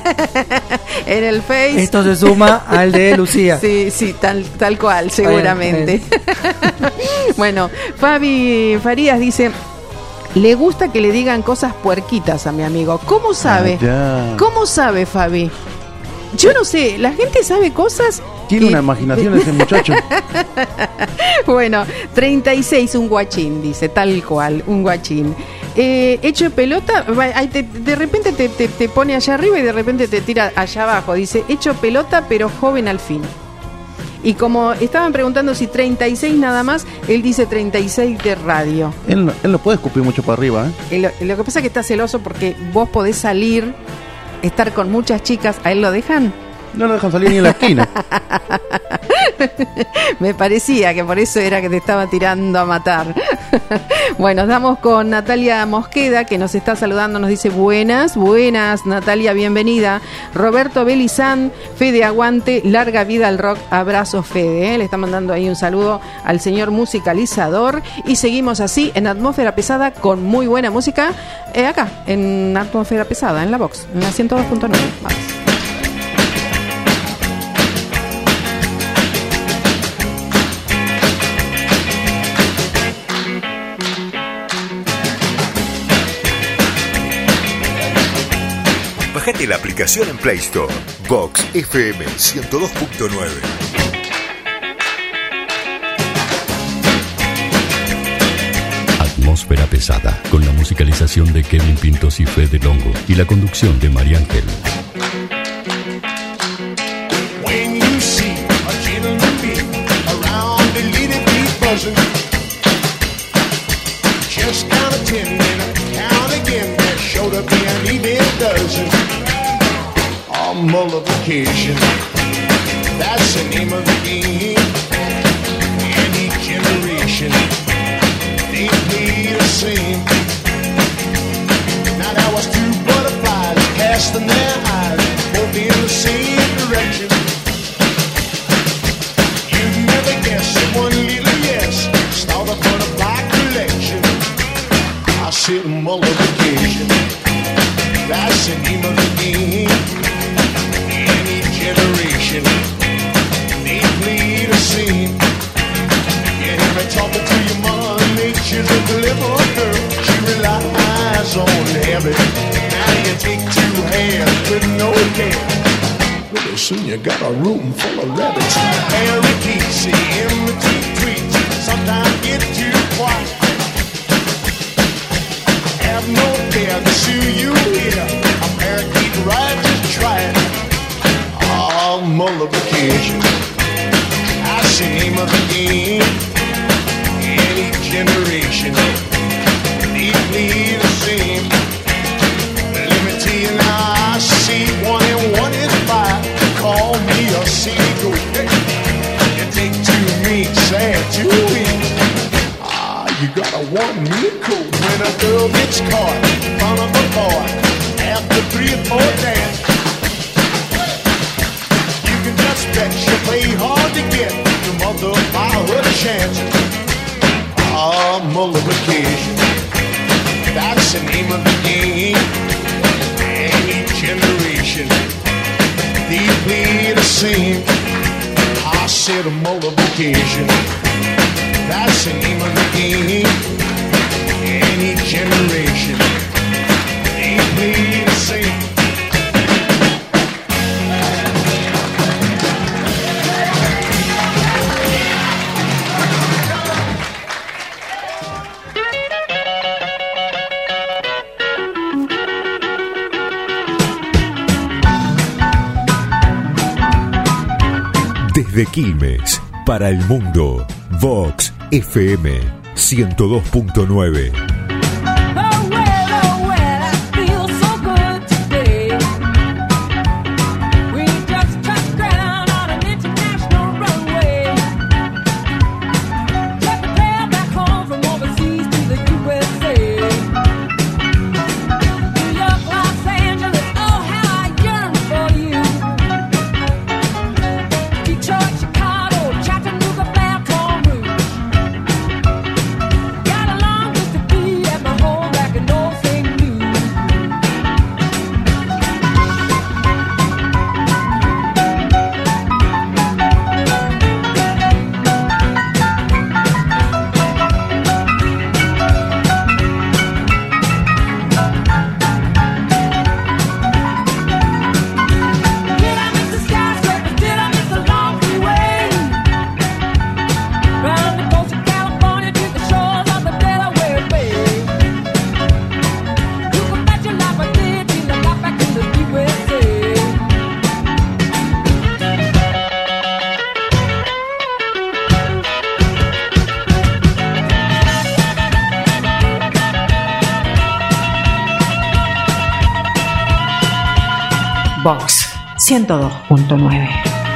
en el Face. Esto se suma al de Lucía. Sí, sí, tal, tal cual, seguramente. Bueno, Fabi Farías dice: le gusta que le digan cosas puerquitas a mi amigo. ¿Cómo sabe? Ah, ya. ¿Cómo sabe, Fabi? Yo no sé, la gente sabe cosas. Tiene que- una imaginación ese muchacho. Bueno, treinta y seis, un guachín, dice, tal cual, un guachín. Eh, hecho pelota, va, ahí te- de repente te, te- te pone allá arriba y de repente te tira allá abajo. Dice: hecho pelota, pero joven al fin. Y como estaban preguntando si treinta y seis nada más, él dice treinta y seis de radio. Él, no- él no puede escupir mucho para arriba, ¿eh? Y Lo, lo que pasa es que está celoso porque vos podés salir estar con muchas chicas, ¿a él lo dejan? No lo dejan salir ni en la esquina. Me parecía que por eso era que te estaba tirando a matar. Bueno, nos damos con Natalia Mosqueda, que nos está saludando, nos dice buenas, buenas, Natalia, bienvenida. Roberto Belizán, Fede Aguante, larga vida al rock, abrazo Fede, ¿eh? Le está mandando ahí un saludo al señor musicalizador, y seguimos así en Atmósfera Pesada con muy buena música, eh, acá, en Atmósfera Pesada, en la Vox, en la ciento dos punto nueve. Vamos. Bájate la aplicación en Play Store. Vox F M ciento dos punto nueve. Atmósfera Pesada, con la musicalización de Kevin Pintos y Fede Longo y la conducción de María Ángel. When you see a gentleman being around the little beat buzzing, just count to ten and count again. There showed up and even dozen. A multiplication, that's the name of the game. Any generation, they play the same. Now there was two butterflies casting their eyes, both in the same direction. You'd never guess that one little yes start a butterfly collection. I said multiplication, that's the name of the game. Any generation, they play the same. You hear me talking to your mother, nature's a clever girl. She relies on habit. Now you take two hands with no care. Pretty soon you got a room full of rabbits. Parakeets, imitate tweets, sometimes get too quiet. Have no fear, to sue you here. A parakeet right, just try it. All multiplication, that's the name of the game. Any generation, they play the same. Let me tell you now, I see one and one is five. Call me a seagull. You take two meats, add two weeks. Ah, you got a one meat coat. When a girl gets caught in front of a boy after three or four dance, you can just bet she play hard to get. Your mother buy her a chance. Ah, multiplication, that's the name of the game. Any generation, they play the same. I said a multiplication, that's the name of the game. Any generation, they play the same. Desde Quilmes, para el mundo, Vox F M ciento dos punto nueve. Chattanooga, Baton Rouge. Got a long list of Vox ciento dos punto nueve.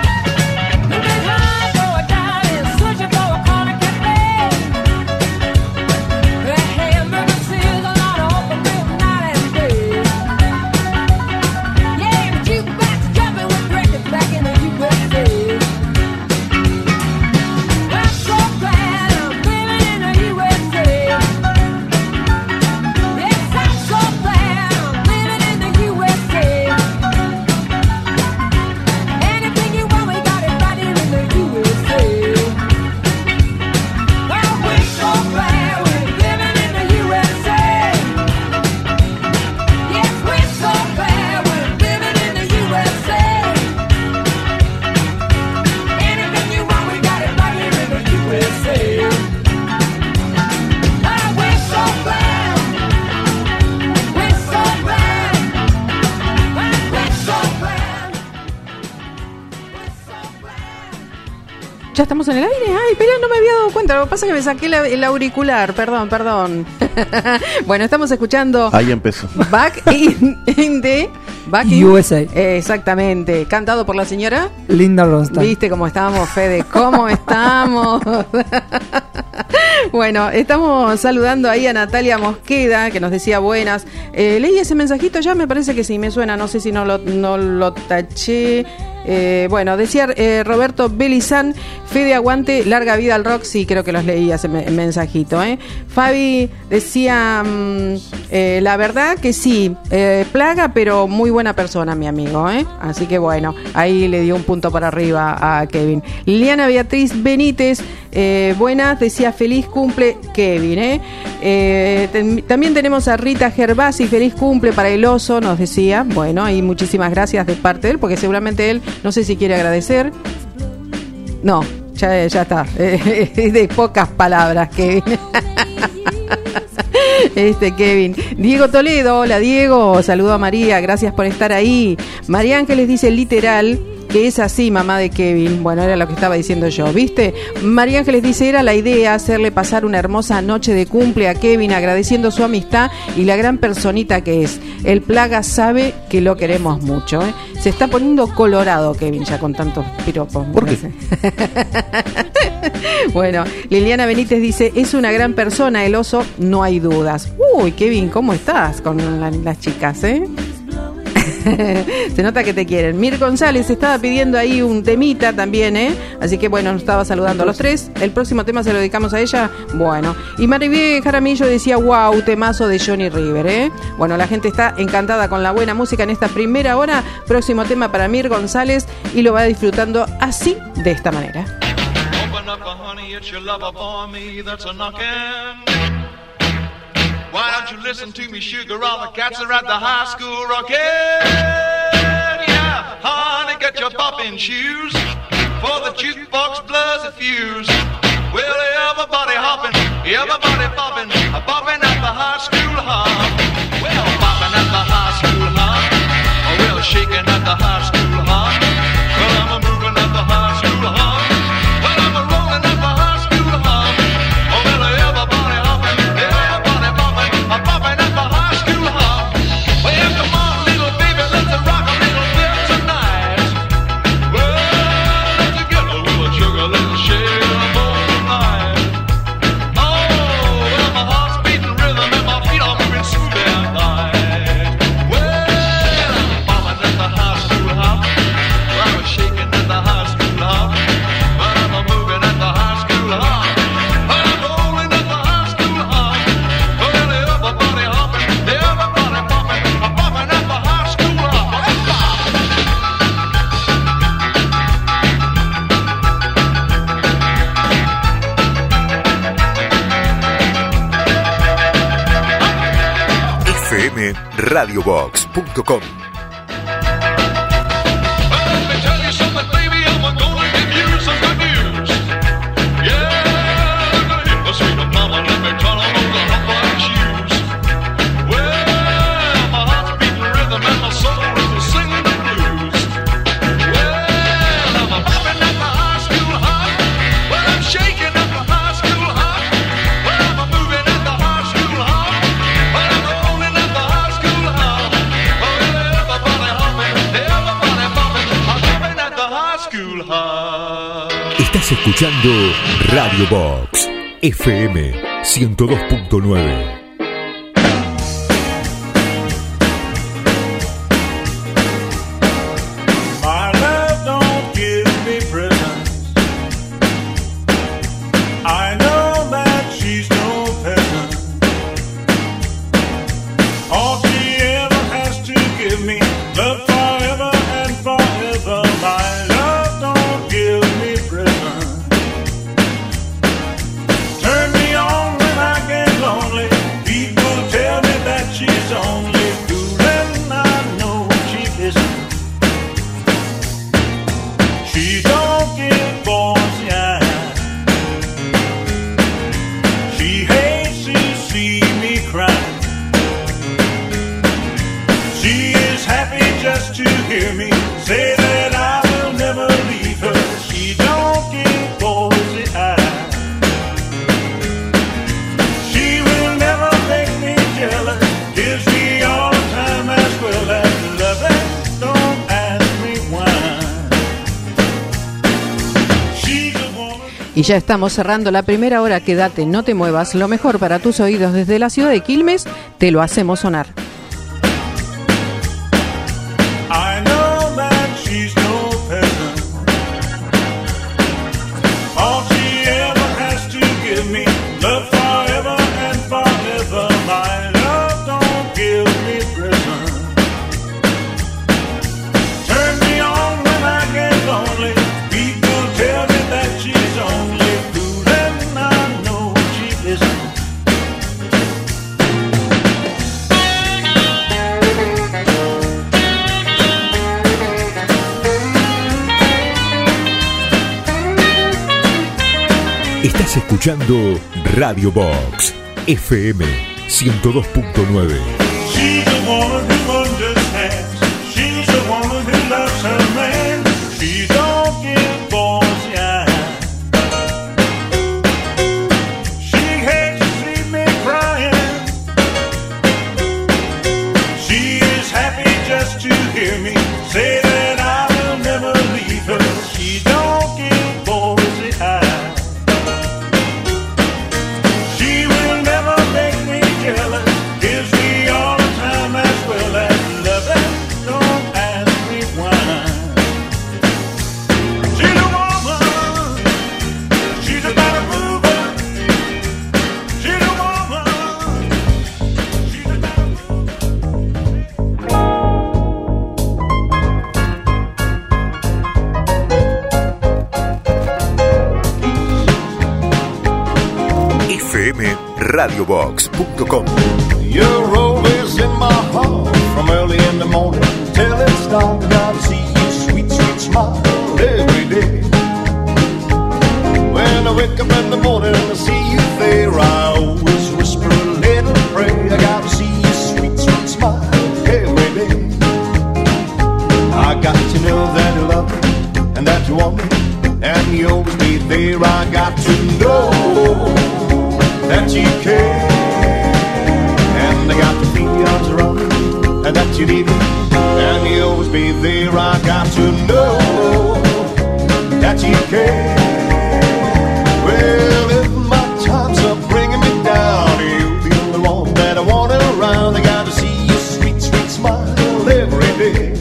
¿Ya estamos en el aire? Ay, pero no me había dado cuenta. Lo que pasa es que me saqué la, el auricular. Perdón, perdón. Bueno, estamos escuchando... Ahí empezó. Back in, in the... Back in, U S A. Eh, exactamente. Cantado por la señora... Linda Ronstadt. ¿Viste cómo estamos, Fede? ¿Cómo estamos? Bueno, estamos saludando ahí a Natalia Mosqueda, que nos decía buenas. Eh, leí ese mensajito, ya me parece que sí, me suena. No sé si no lo, no lo taché... Eh, bueno, decía eh, Roberto Belizán, Fede aguante, larga vida al rock. Sí, creo que los leí ese me- mensajito ¿eh? Fabi decía mmm, eh, la verdad que sí, eh, plaga, pero muy buena persona, mi amigo ¿eh? Así que bueno, ahí le dio un punto para arriba a Kevin. Liliana Beatriz Benítez, eh, buenas, decía feliz cumple Kevin ¿eh? Eh, ten- también tenemos a Rita Gervasi, feliz cumple para el oso, nos decía. Bueno, y muchísimas gracias de parte de él, porque seguramente él, no sé si quiere agradecer. No, ya, ya está. Es de pocas palabras, Kevin. Este Kevin. Diego Toledo, hola Diego, saludo a María, gracias por estar ahí. María Ángeles dice literal que es así, mamá de Kevin. Bueno, era lo que estaba diciendo yo, ¿viste? María Ángeles dice, era la idea hacerle pasar una hermosa noche de cumple a Kevin, agradeciendo su amistad y la gran personita que es. El Plaga sabe que lo queremos mucho, ¿eh? Se está poniendo colorado Kevin ya con tantos piropos. ¿Por qué? Bueno, Liliana Benítez dice, es una gran persona el oso, no hay dudas. Uy, Kevin, ¿cómo estás con la, las chicas, eh? Se nota que te quieren. Mir González estaba pidiendo ahí un temita también, ¿eh? Así que bueno, nos estaba saludando a los tres. El próximo tema se lo dedicamos a ella. Bueno, y Maribé Jaramillo decía, wow, temazo de Johnny River, ¿eh? Bueno, la gente está encantada con la buena música en esta primera hora. Próximo tema para Mir González y lo va disfrutando así, de esta manera. Open up, honey, it's your lover for me that's a knocking. Why don't you listen to me, sugar? All the cats are at the high school rocking. Yeah, honey, get your poppin' shoes for the jukebox blows a fuse. Well, everybody hoppin', everybody poppin', poppin' at the high school hop. Well, poppin' at the high school hop. Well, shaking at the high school hop. Well, I'm a moving at the high school hop. Well, I'm a rolling at the high school hop. Oh, well, everybody hoppin', everybody poppin', poppin' at the high school hop. Well, come on, little baby, let's rock a little bit tonight. Well, let's get a little sugar, let's shake it all night. Oh, well, my heart's beating rhythm and my feet are moving smooth and light. Well, I'm poppin' at the high school hop. Well, I'm shaking at the high school hop. Well, I'm moving at the high school hop. Well, I'm rolling at the high school hop. Well, everybody hopping, everybody popping, I'm popping at the high school hop. f m radio box punto com. Let me tell you something, baby, I'm gonna give you some good news. Yeah, look at here, the sweet mama, let me tell her on the hot white shoes. Well, my heart's beating rhythm and my soul is singing the blues. Well, I'm hopping at the high school hop. Well, I'm shaking at the high school hop. Well, I'm moving at the high school hop. Well, I'm rolling at the high school hop. Well, Estás escuchando Radio Box F M ciento dos punto nueve. Y ya estamos cerrando la primera hora. Quédate, no te muevas. Lo mejor para tus oídos desde la ciudad de Quilmes, te lo hacemos sonar. Estás escuchando Radio Box F M ciento dos punto nueve. She's a woman who understands. She's a woman who loves her man. She don't give boys the eye. She hates to see me crying. She is happy just to hear me say that I will never leave her. She don't give boys the eye. radio box punto com. You're always in my heart from early in the morning till it's dark. I see you sweet, sweet smile every day. When I wake up in the morning and I see you there, I always whisper a little prayer. I gotta see you sweet, sweet smile every day. I got to know that you love me and that you want me and you always be there. I got to know that you care, and I got to feel your arms around me, and that you need me, and you always be there. I got to know that you care. Well, if my times are bringing me down, you'll be the one that I want around. I got to see your sweet, sweet smile every day.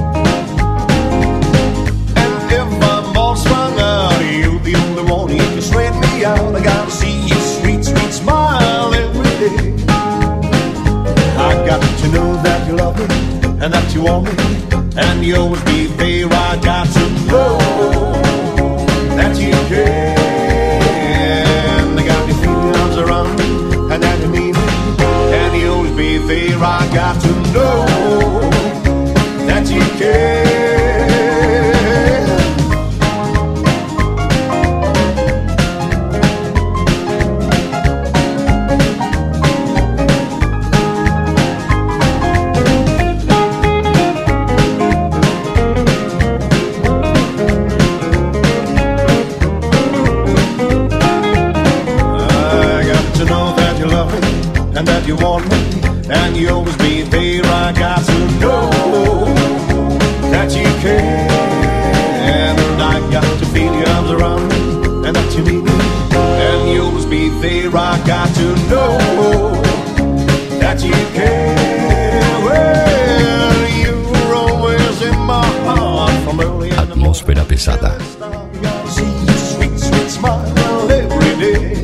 And if I'm all strung out, you'll be the one who can straighten me out. I got to see you smile every day. I got to know that you love me and that you want me and you always be there. I got to know that you care, and I got to feel your arms around me and that you need me and you always be there. I got to know that you care. And that you want me, and you always be there. I got to know that you care, and I got to feel your arms around me. got to know that you care. Well, you're always in my heart from early in the morning. Atmósfera pesada. See your sweet, sweet smile every day.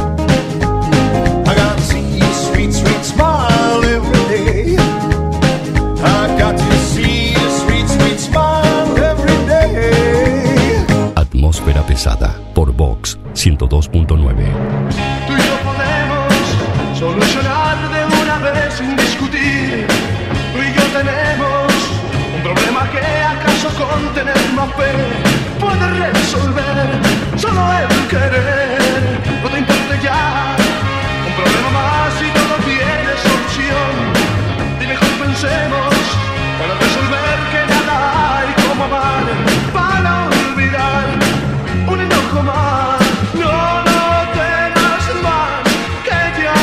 I got to see your sweet, sweet smile every day. I got to see your sweet, sweet smile every day. Atmósfera pesada por Vox ciento dos punto nueve. Tú y yo podemos solucionar de una vez sin discutir. Tú y yo tenemos un problema que acaso con tener más fe puede resolver. Solo el querer, no te importe ya. Un problema más y todo tiene solución. Y mejor pensemos para resolver que nada hay como amar. Para olvidar un enojo más. No, no temas más que ya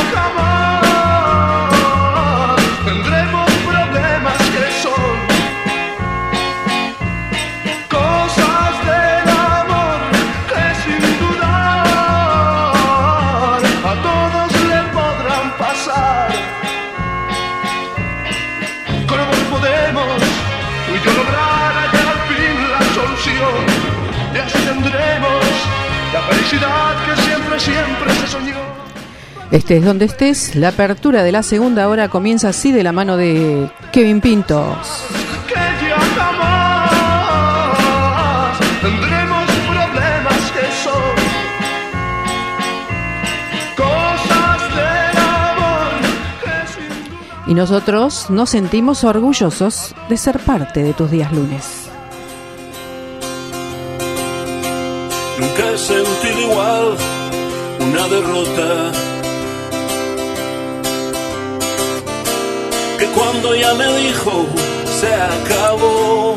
jamás tendremos problemas que son cosas del amor que sin dudar a todos le podrán pasar. Con amor podemos tú y yo lograr hallar al fin la solución y así tendremos la felicidad que siempre, siempre se soñó. Estés donde estés, la apertura de la segunda hora comienza así de la mano de Kevin Pintos. Que ya jamás tendremos problemas que son cosas del amor que sin duda. Y nosotros nos sentimos orgullosos de ser parte de tus días lunes. Nunca he sentido igual una derrota que cuando ya me dijo se acabó.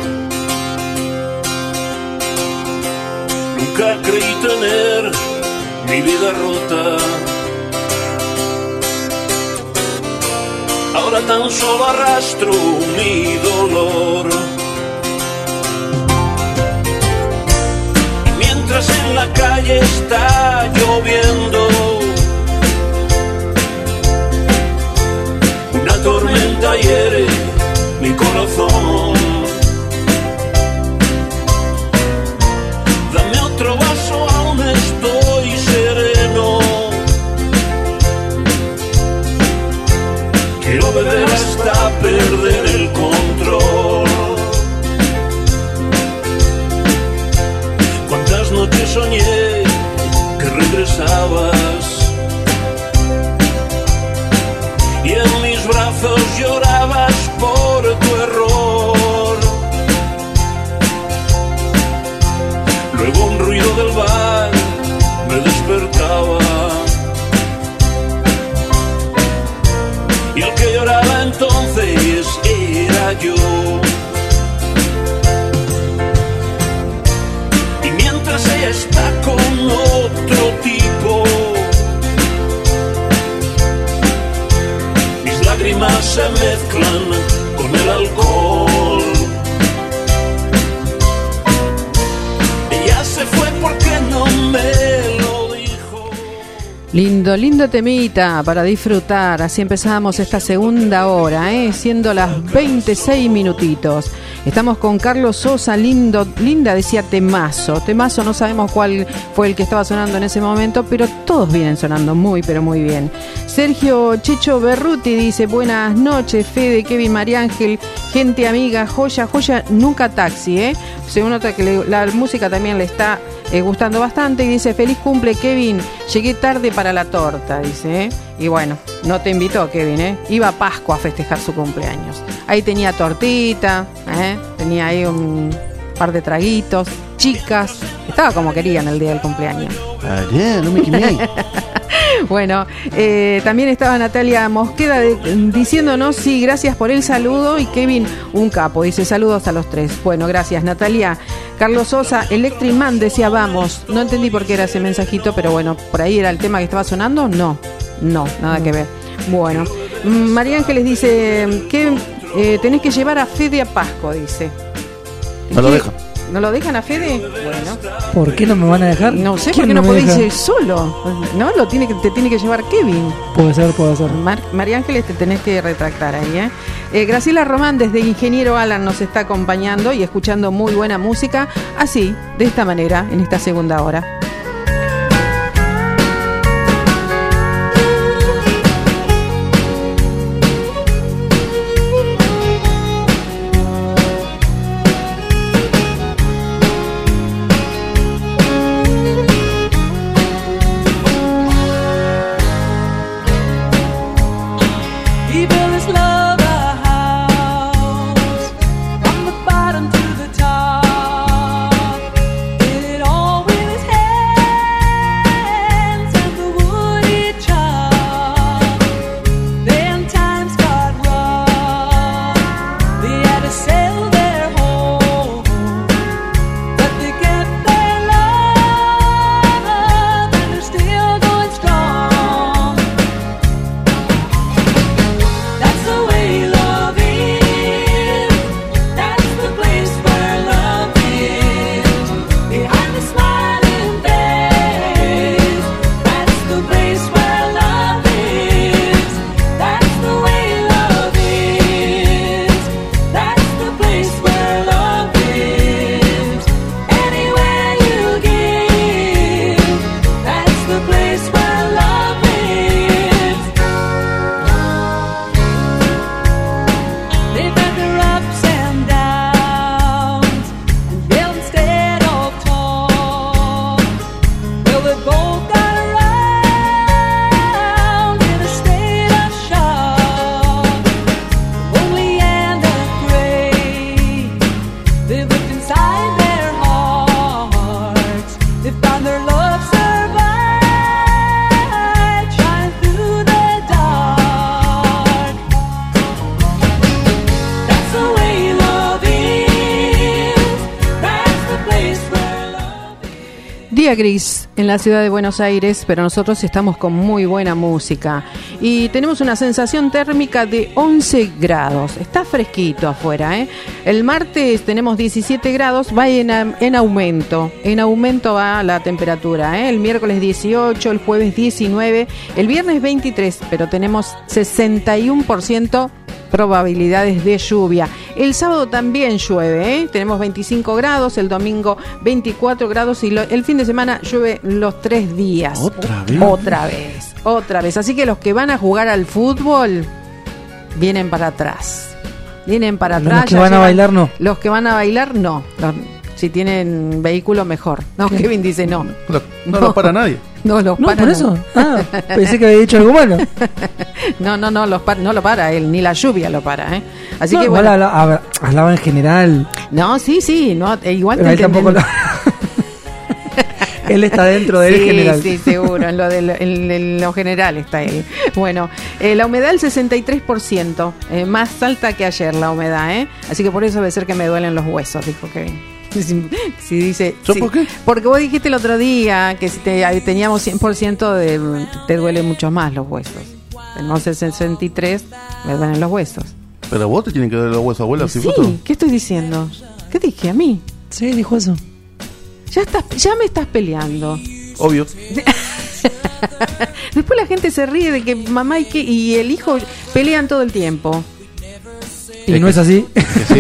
Nunca creí tener mi vida rota. Ahora tan solo arrastro mi dolor. Mientras en la calle está lloviendo, una tormenta hiere mi corazón. Dame otro vaso, aún estoy sereno. Quiero beber hasta perder el control. Noche soñé que regresabas y en mis brazos llorabas por tu error. Luego un ruido del bar me despertaba y el que lloraba entonces era yo. Ella está con otro tipo, mis lágrimas se mezclan con el alcohol. Ella se fue porque no me lo dijo. Lindo, lindo temita para disfrutar. Así empezamos esta segunda hora, ¿eh? Siendo las veintiséis minutitos. Estamos con Carlos Sosa, lindo, linda decía temazo, temazo, no sabemos cuál fue el que estaba sonando en ese momento, pero todos vienen sonando muy, pero muy bien. Sergio Checho Berruti dice, buenas noches, Fede, Kevin, María Ángel, gente amiga, joya, joya, nunca taxi, ¿eh? Se nota que le, la música también le está eh, gustando bastante y dice, feliz cumple, Kevin, llegué tarde para la torta, dice, ¿eh? Y bueno, no te invitó, Kevin, ¿eh? Iba a Pascua a festejar su cumpleaños. Ahí tenía tortita, ¿eh? Tenía ahí un par de traguitos, chicas. Estaba como querían el día del cumpleaños. Ah, yeah, no me quemé. Bueno, eh, también estaba Natalia Mosqueda de, diciéndonos, sí, gracias por el saludo. Y Kevin, un capo, dice saludos a los tres. Bueno, gracias, Natalia. Carlos Sosa, Electric Man, decía vamos. No entendí por qué era ese mensajito, pero bueno, por ahí era el tema que estaba sonando. No, no, nada que ver. Bueno, María Ángeles dice que eh, tenés que llevar a Fede a Pasco, dice. No lo deja. ¿No lo dejan a Fede? Bueno. ¿Por qué no me van a dejar? No sé, ¿Quién ¿por qué no me podéis deja? ir solo? No, lo tiene que, te tiene que llevar Kevin. Puede ser, puede ser. Mar- María Ángeles, te tenés que retractar ahí, ¿eh? Eh, Graciela Román desde Ingeniero Alan nos está acompañando y escuchando muy buena música, así, de esta manera, en esta segunda hora. He built his love a house from the bottom to the top. Did it all with his hands and the wood he chopped. Then times got rough. They had to sell their home, but they kept their love and they're still going strong. That's the way love is. That's the place where love is. Behind the smiling face. That's the place where love is. That's the way love is. That's the place where love is. Anywhere you give. That's the place where love is. They've had their ups and downs and built instead of tall. Well, they both got around in a state of shock. Lonely and afraid, they looked inside their hearts. They found their love survived, shine through the dark. That's the way love is. That's the place where love is. Día gris en la ciudad de Buenos Aires, pero nosotros estamos con muy buena música y tenemos una sensación térmica de once grados. Está fresquito afuera, ¿eh? El martes tenemos diecisiete grados, va en, en aumento, en aumento va la temperatura, ¿eh? El miércoles dieciocho, el jueves diecinueve, el viernes veintitrés, pero tenemos sesenta y uno por ciento probabilidades de lluvia. El sábado también llueve, ¿eh? Tenemos veinticinco grados, el domingo veinticuatro grados y lo, el fin de semana llueve los tres días. ¿Otra vez? Otra vez, otra vez. Así que los que van a jugar al fútbol vienen para atrás. Vienen para Los atrás. que ya van a llegan- bailar, no. Los que van a bailar, no. Los- si tienen vehículo, mejor. No, Kevin dice no. No, no lo para nadie. No los No, para. por eso. Ah, pensé que había dicho algo malo. No, no, no, los pa- no lo para él, ni la lluvia lo para, ¿eh? Así No, que igual bueno. habla- habla- hablaba en general. No, sí, sí, no, eh, igual Pero te él tampoco lo... entendí. Él está dentro del Sí, general. sí, seguro, en lo, de lo- en, en lo general está él. Bueno, eh, la humedad el sesenta y tres por ciento, eh, más alta que ayer la humedad, ¿eh? Así que por eso debe ser que me duelen los huesos, dijo Kevin. Si, si dice, ¿Yo sí, por qué? Porque vos dijiste el otro día que si te- teníamos cien por ciento de, te duelen mucho más los huesos. Tenemos el sesenta y tres, me duelen los huesos. Pero vos te tienen que dar los huesos, abuela. Si Sí, vos te- ¿qué estoy diciendo? ¿Qué dije a mí? Sí, dijo eso. Ya estás, ya me estás peleando. Obvio. Después la gente se ríe de que mamá y, que, y el hijo pelean todo el tiempo. Y no es así. Que sí.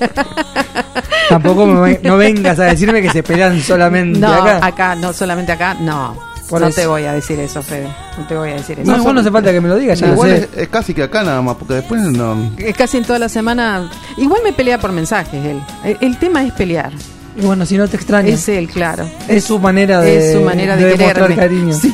Tampoco me ve- no vengas a decirme que se pelean solamente No, acá. acá, no solamente acá, no. Por no eso. te voy a decir eso, Fede. No te voy a decir eso. No, igual no hace falta que me lo digas, ya Igual lo es, sé. es casi que acá nada más, porque después no. Es casi en toda la semana. Igual me pelea por mensajes él. El, el tema es pelear. Y bueno, si no te extraña. Es él, claro. Es su manera de, Es su manera de, demostrar quererme. cariño. Sí.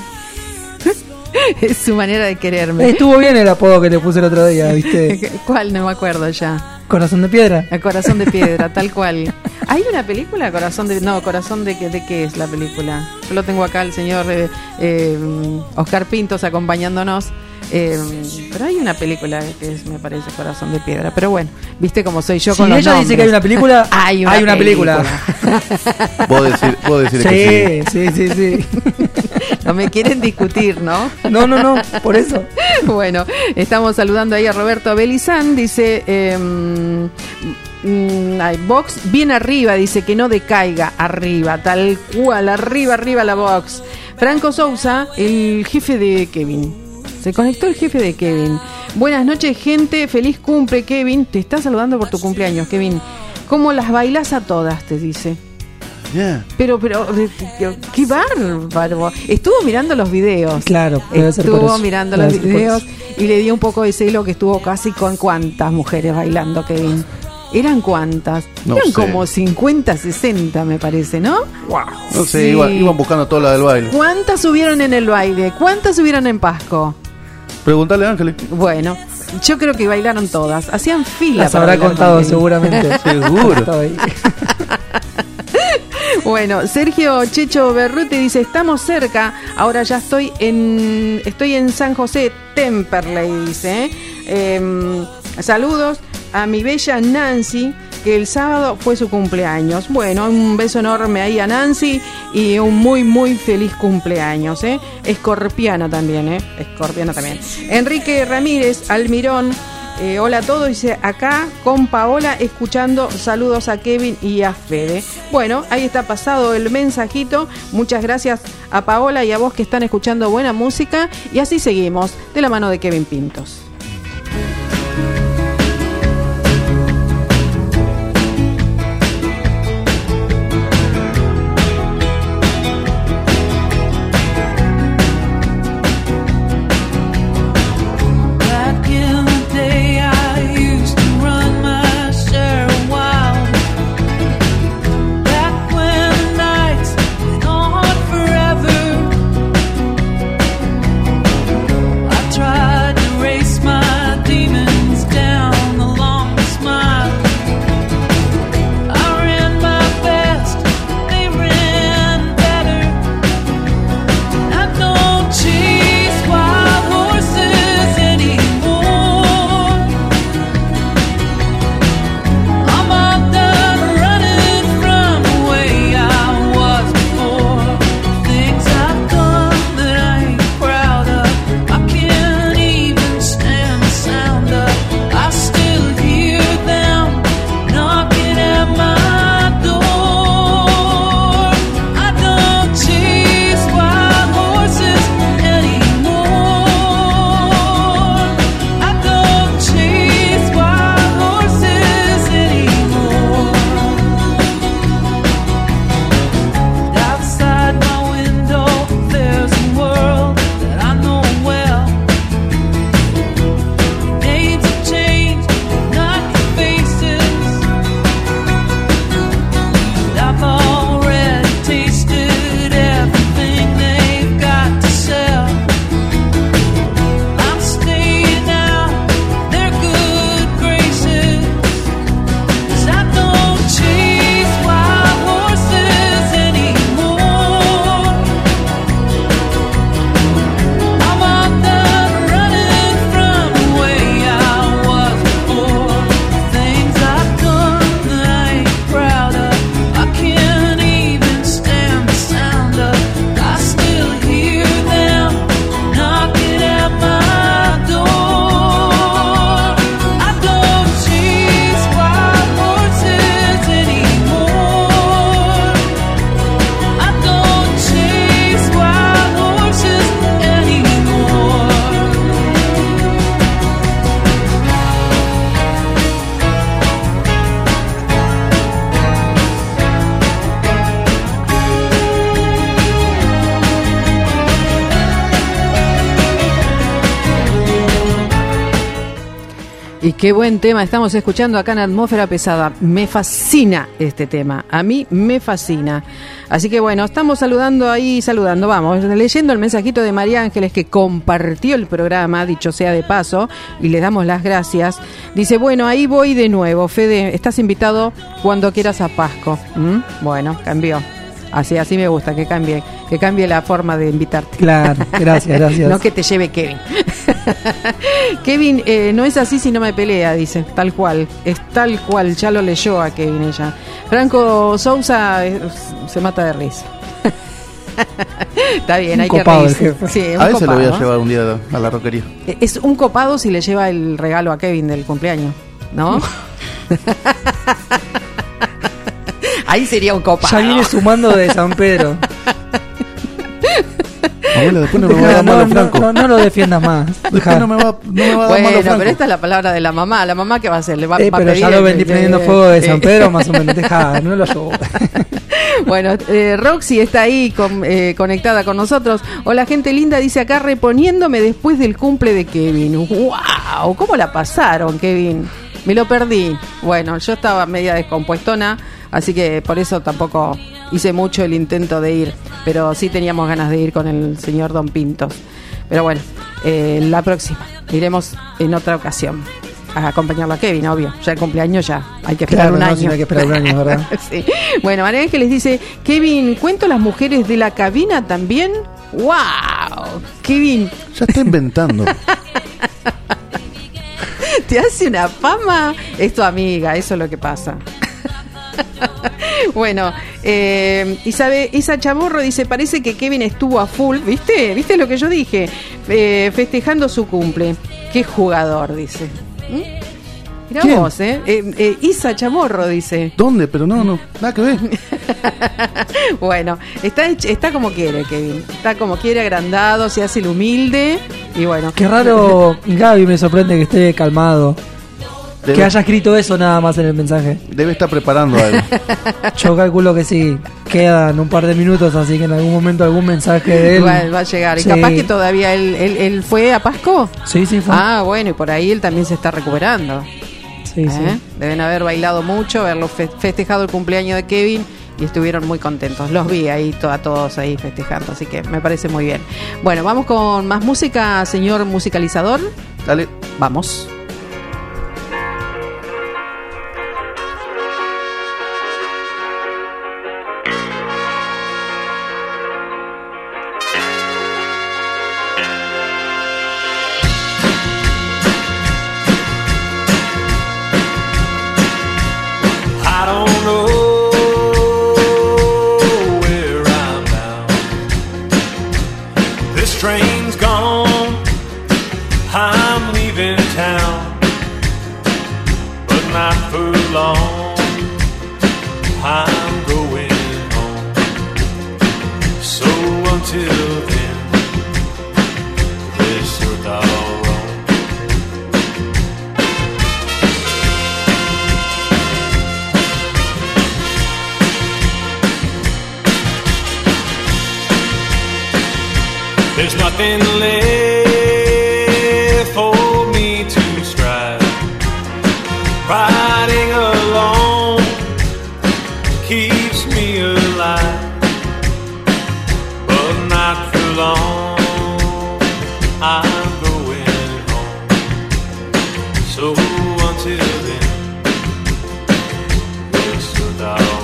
Es su manera de quererme. Estuvo bien el apodo que le puse el otro día, ¿viste? ¿Cuál? No me acuerdo ya. Corazón de piedra. El corazón de piedra, tal cual. ¿Hay una película, Corazón de... No, Corazón de... ¿De qué es la película? Yo lo tengo acá, el señor eh, eh, Oscar Pintos acompañándonos. Eh, pero hay una película que es, me parece, Corazón de piedra. Pero bueno, viste cómo soy yo Si con los ella nombres. dice que hay una película, hay una, hay una película. Vos decir, vos decir Sí, que sí, sí, sí. No me quieren discutir, ¿no? No, no, no, por eso. Bueno, estamos saludando ahí a Roberto Belizán. Dice, eh, mm, ay, box bien arriba, dice que no decaiga arriba, tal cual, arriba, arriba la box. Franco Sousa, el jefe de Kevin. Se conectó el jefe de Kevin. Buenas noches, gente, feliz cumple, Kevin. Te está saludando por tu cumpleaños, Kevin. ¿Cómo las bailás a todas? Te dice. Yeah. Pero, pero, qué bárbaro. Estuvo mirando los videos. Claro, debe ser por Estuvo eso. mirando Debe los ser por videos eso. y le dio un poco de celo que estuvo casi con cuántas mujeres bailando, Kevin. ¿Eran cuántas? No Eran sé. como cincuenta, sesenta, me parece, ¿no? Wow. No sé, Sí. iban, iban buscando toda la del baile. ¿Cuántas subieron en el baile? ¿Cuántas subieron en Pasco? Preguntale a Ángeles. Bueno, yo creo que bailaron todas. Hacían fila. Las para habrá bailar contado con Kevin. seguramente. Seguro. Estaba ahí. Bueno, Sergio Checho Berruti dice, estamos cerca, ahora ya estoy en estoy en San José, Temperley, dice. ¿eh? Eh, saludos a mi bella Nancy, que el sábado fue su cumpleaños. Bueno, un beso enorme ahí a Nancy y un muy, muy feliz cumpleaños. ¿eh? Escorpiana también, ¿eh? Escorpiana también. Enrique Ramírez, Almirón. Eh, hola a todos, dice acá con Paola escuchando, saludos a Kevin y a Fede. Bueno, ahí está pasado el mensajito, muchas gracias a Paola y a vos que están escuchando buena música y así seguimos de la mano de Kevin Pintos. Back in the day, I used to run my share of wild. Back when the nights went on forever, I tried to race my demons down the longest mile. I ran my best, they ran better. I don't chase wild horses anymore. I'm all done running from the way I was before. Things I've done that I ain't proud of, I can't even stand the sound of. I still hear them knocking at my door. I don't chase wild horses anymore. I don't chase wild horses anymore. Outside my window, there's a world that I know well. Names have changed, not the faces. I've already tasted everything they've got to sell. I'm staying out their good graces, 'cause I don't chase wild horses anymore. I'm all done running from the way I was before. Things I've done that I ain't proud of, I can't even stand the sound of. I still hear them knocking at my door. I don't chase wild horses anymore. I don't chase wild horses anymore. Y qué buen tema estamos escuchando acá en Atmósfera Pesada. Me fascina este tema, a mí me fascina. Así que bueno, estamos saludando ahí, saludando, vamos, leyendo el mensajito de María Ángeles que compartió el programa, dicho sea de paso, y le damos las gracias. Dice, bueno, ahí voy de nuevo, Fede, estás invitado cuando quieras a Pasco. ¿Mm? Bueno, cambió. Así, así me gusta, que cambie, que cambie la forma de invitarte. Claro, gracias, gracias. No que te lleve Kevin. Kevin, eh, no es así si no me pelea, dice, tal cual, es tal cual, ya lo leyó a Kevin ella. Franco Sousa eh, se mata de risa. Está bien, Un hay copado que el reírse. jefe. Sí, un A ese lo voy a copado. llevar un día a la roquería. Es un copado si le lleva el regalo a Kevin del cumpleaños, ¿no? Ahí sería un copado. Ya viene sumando de San Pedro. Abuela, después no me va a dar no, malo no, Franco. no, no lo defiendas más. Después no me va, no me va a dar Bueno, malo Franco. pero esta es la palabra de la mamá. ¿La mamá qué va a hacer? Le va, Eh, va a pero pedir ya lo el- vendí el- prendiendo el- fuego de San eh. Pedro, más o menos. Deja, no lo llevo. Bueno, eh, Roxy está ahí con- eh, conectada con nosotros. Hola, gente linda, dice acá, reponiéndome después del cumple de Kevin. ¡Wow! ¿Cómo la pasaron, Kevin? Me lo perdí. Bueno, yo estaba media descompuestona, así que por eso tampoco hice mucho el intento de ir. Pero sí teníamos ganas de ir con el señor Don Pintos. Pero bueno, eh, la próxima. Iremos en otra ocasión a acompañarlo a Kevin, obvio. Ya el cumpleaños ya. Hay que esperar Claro, un no, año. si no hay que esperar un año, ¿verdad? Sí. Bueno, María Ángeles dice, Kevin, ¿cuento las mujeres de la cabina también? ¡Wow! Kevin, Ya está inventando. te hace una fama. Es tu amiga, eso es lo que pasa. Bueno, eh, Isabe, Isa Chamorro dice, parece que Kevin estuvo a full, ¿viste? ¿Viste lo que yo dije? Eh, festejando su cumple. Qué jugador, dice. ¿Mm? Mirá ¿Quién? vos, ¿eh? Eh, eh, Isa Chamorro dice. ¿Dónde? Pero no, no, nada que ver. Bueno, está, hecho- está como quiere, Kevin. Está como quiere, agrandado, se hace el humilde. Y bueno. Qué raro, Gaby me sorprende que esté calmado. Debe, Que haya escrito eso nada más en el mensaje. debe estar preparando algo. Yo calculo que sí. Quedan un par de minutos, así que en algún momento algún mensaje de él Va, va a llegar. Y Sí. capaz que todavía él, él, él fue a Pasco. Sí, sí, fue. Ah, bueno, y por ahí él también se está recuperando. Sí, ¿Eh? sí. Deben haber bailado mucho, haberlo fe- festejado el cumpleaños de Kevin y estuvieron muy contentos. Los vi ahí to- a todos ahí festejando, así que me parece muy bien. Bueno, vamos con más música, señor musicalizador. Dale. Vamos. I don't know where I'm bound. This train's gone. I'm leaving town, but not for long. I'm going home. So until then, this looked all wrong. There's nothing left for me to strive. Riding alone keeps me alive, but not for long. I'm going home. So until then, this was all wrong.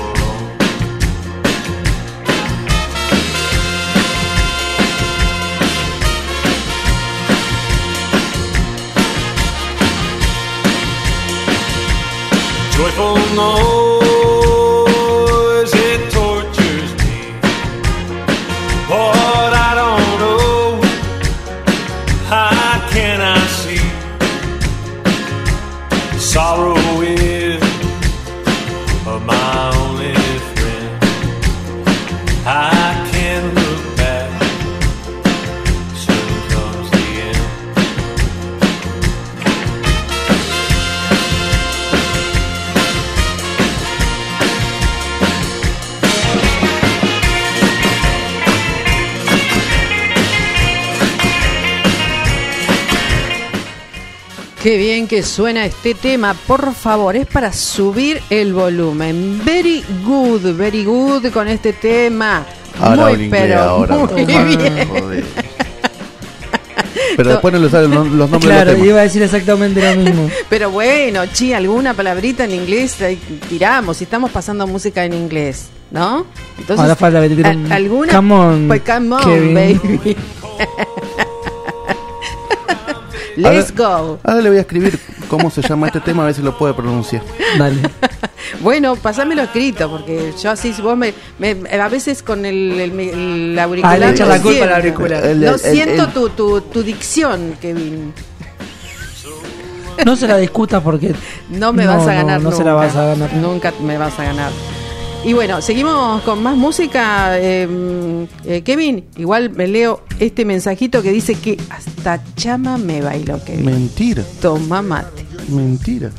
Joyful noise, it tortures me. But I don't know, how can I see? Sorrow is my only friend. I can look back, soon comes the end. Qué bien que suena este tema, por favor, es para subir el volumen. Very good, very good con este tema. Ahora muy habla inglés, pero ahora. muy bien. Joder. Pero después no le salen los los nombres Claro, de los temas. iba a decir exactamente lo mismo. Pero bueno, chi, alguna palabrita en inglés ahí tiramos, si estamos pasando música en inglés, ¿no? Entonces, Ahora falta que te tire a- un alguna come on, pues come on, Kevin. baby. Let's Ahora- go. Ahora le voy a escribir cómo se llama este tema, a ver si lo puede pronunciar. Dale. Bueno, pasámelo escrito, porque yo así, si vos me, me- a veces con el, el, el auricular Ah, le echas no la culpa al siento. auricular. El- No el- siento el- tu, tu, tu dicción, Kevin. No se la discutas porque No me no, vas a ganar no, no nunca. se la vas a ganar. Nunca me vas a ganar. Y bueno, seguimos con más música. eh, eh, Kevin, igual me leo este mensajito que dice que hasta Chama me bailó, Kevin. Mentira. Toma mate. Mentira.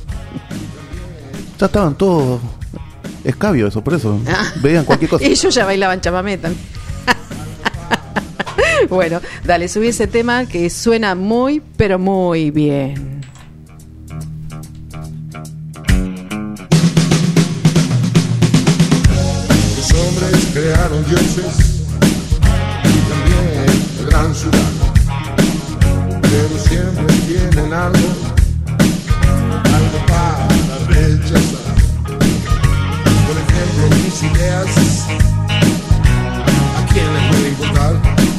Ya estaban todos escabios, eso, por eso. Veían cualquier cosa. Ellos ya bailaban chamamé también. Bueno, dale, subí ese tema que suena muy, pero muy bien. Los hombres crearon dioses y también el gran ciudad, pero siempre tienen algo, algo para rechazar. Por ejemplo, mis ideas, ¿a quién le puede importar?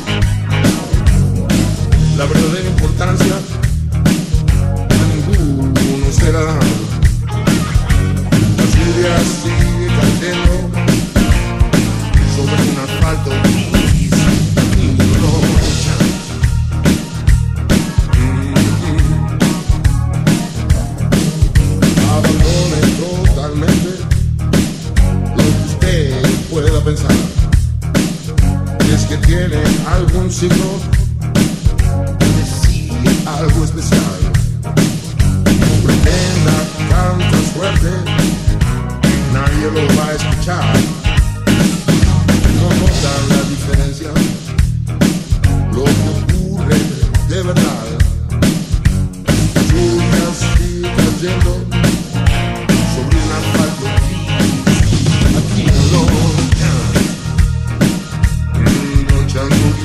La verdadera importancia a ninguno se la dan. La lluvia sigue cayendo sobre un asfalto gris y rocha. Abandone totalmente lo que usted pueda pensar. Es que tiene algún signo, algo especial. No pretenda tanta suerte, nadie lo va a escuchar. No notan la diferencia, lo que ocurre de verdad. Lluvia sigue cayendo sobre un asfalto gris. Aquí no lo no chango.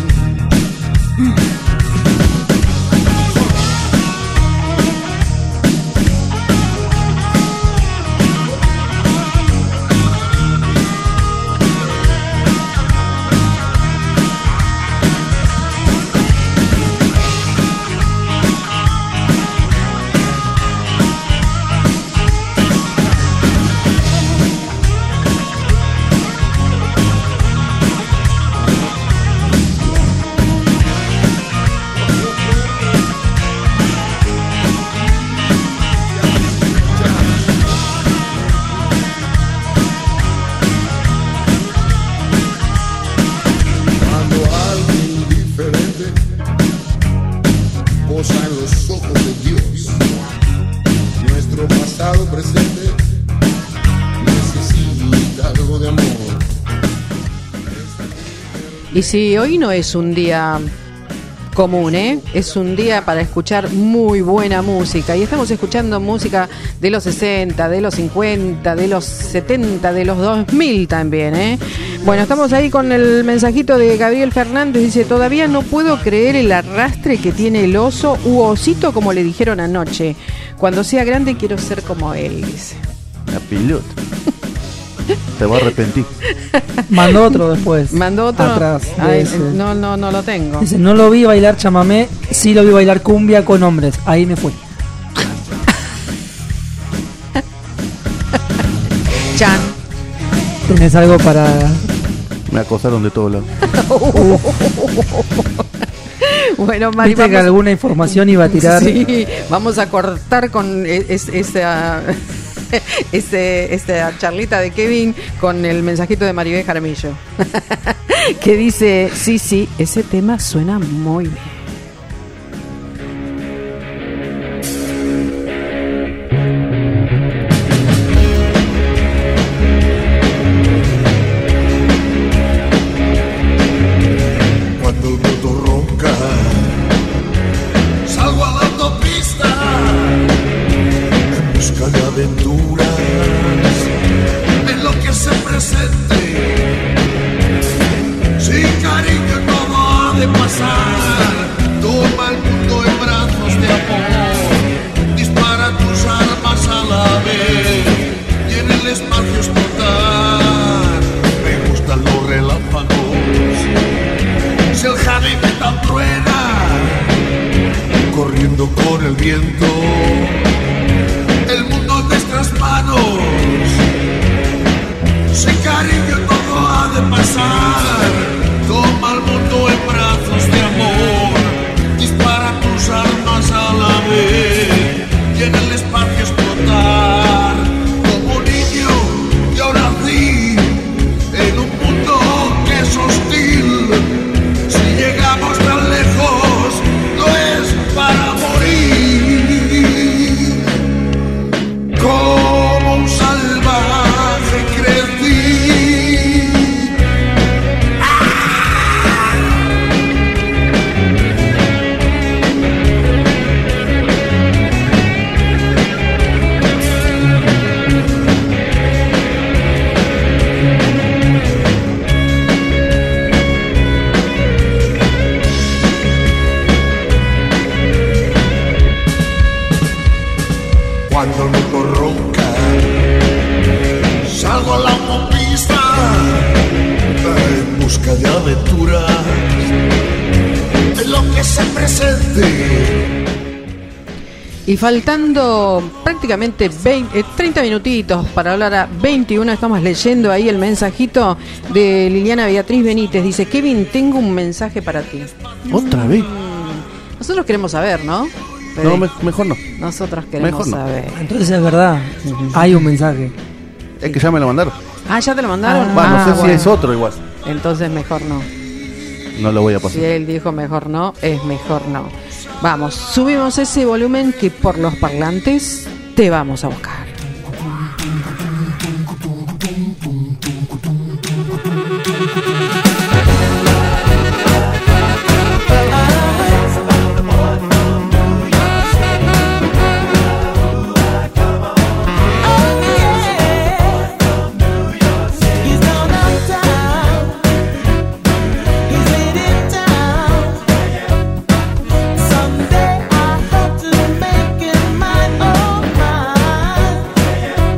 Y si hoy no es un día común, ¿eh? Es un día para escuchar muy buena música. Y estamos escuchando música de los sesenta, de los cincuenta, de los setenta, de los dos mil también, ¿eh? Bueno, estamos ahí con el mensajito de Gabriel Fernández. Dice, todavía no puedo creer el arrastre que tiene el oso u osito, como le dijeron anoche. Cuando sea grande quiero ser como él, dice. La pilota. Te va a arrepentir. Mandó otro después. Mandó otro. Atrás. Ay, no, no, no lo tengo. Dice, no lo vi bailar chamamé, sí lo vi bailar cumbia con hombres. Ahí me fui. Chan. ¿Tenés algo para...? Me acosaron de todos lados. Bueno, Mari, ¿viste que vamos... alguna información iba a tirar? Sí, vamos a cortar con es, esa... Este, esta charlita de Kevin con el mensajito de Maribel Jaramillo que dice, sí, sí, ese tema suena muy bien. Cuando el motor ronca, salgo a la autopista en busca de aventuras, en lo que se presente. Sin cariño todo ha de pasar. Toma el mundo en brazos de amor, dispara tus armas a la vez y en el espacio explotar. Me gustan los relámpagos, si el jardín tan truena, corriendo con el viento, el mundo en nuestras manos. Sin cariño todo ha de pasar. Toma el mundo en brazos de amor, dispara tus armas a la vez busca de aventuras, de lo que se presente. Y faltando prácticamente veinte, treinta minutitos para hablar a veintiuno, estamos leyendo ahí el mensajito de Liliana Beatriz Benítez. Dice: Kevin, tengo un mensaje para ti. ¿Otra vez? Nosotros queremos saber, ¿no? No, me- mejor no. Nosotros queremos Mejor no. saber. Entonces es verdad, hay un mensaje. Es que ya me lo mandaron. Ah, ¿ya te lo mandaron? Va, no Ah, sé si bueno. es otro igual. Entonces mejor no. No lo voy a pasar. Si él dijo mejor no, es mejor no. Vamos, subimos ese volumen que por los parlantes te vamos a buscar. Someday I hope to make it my own mind.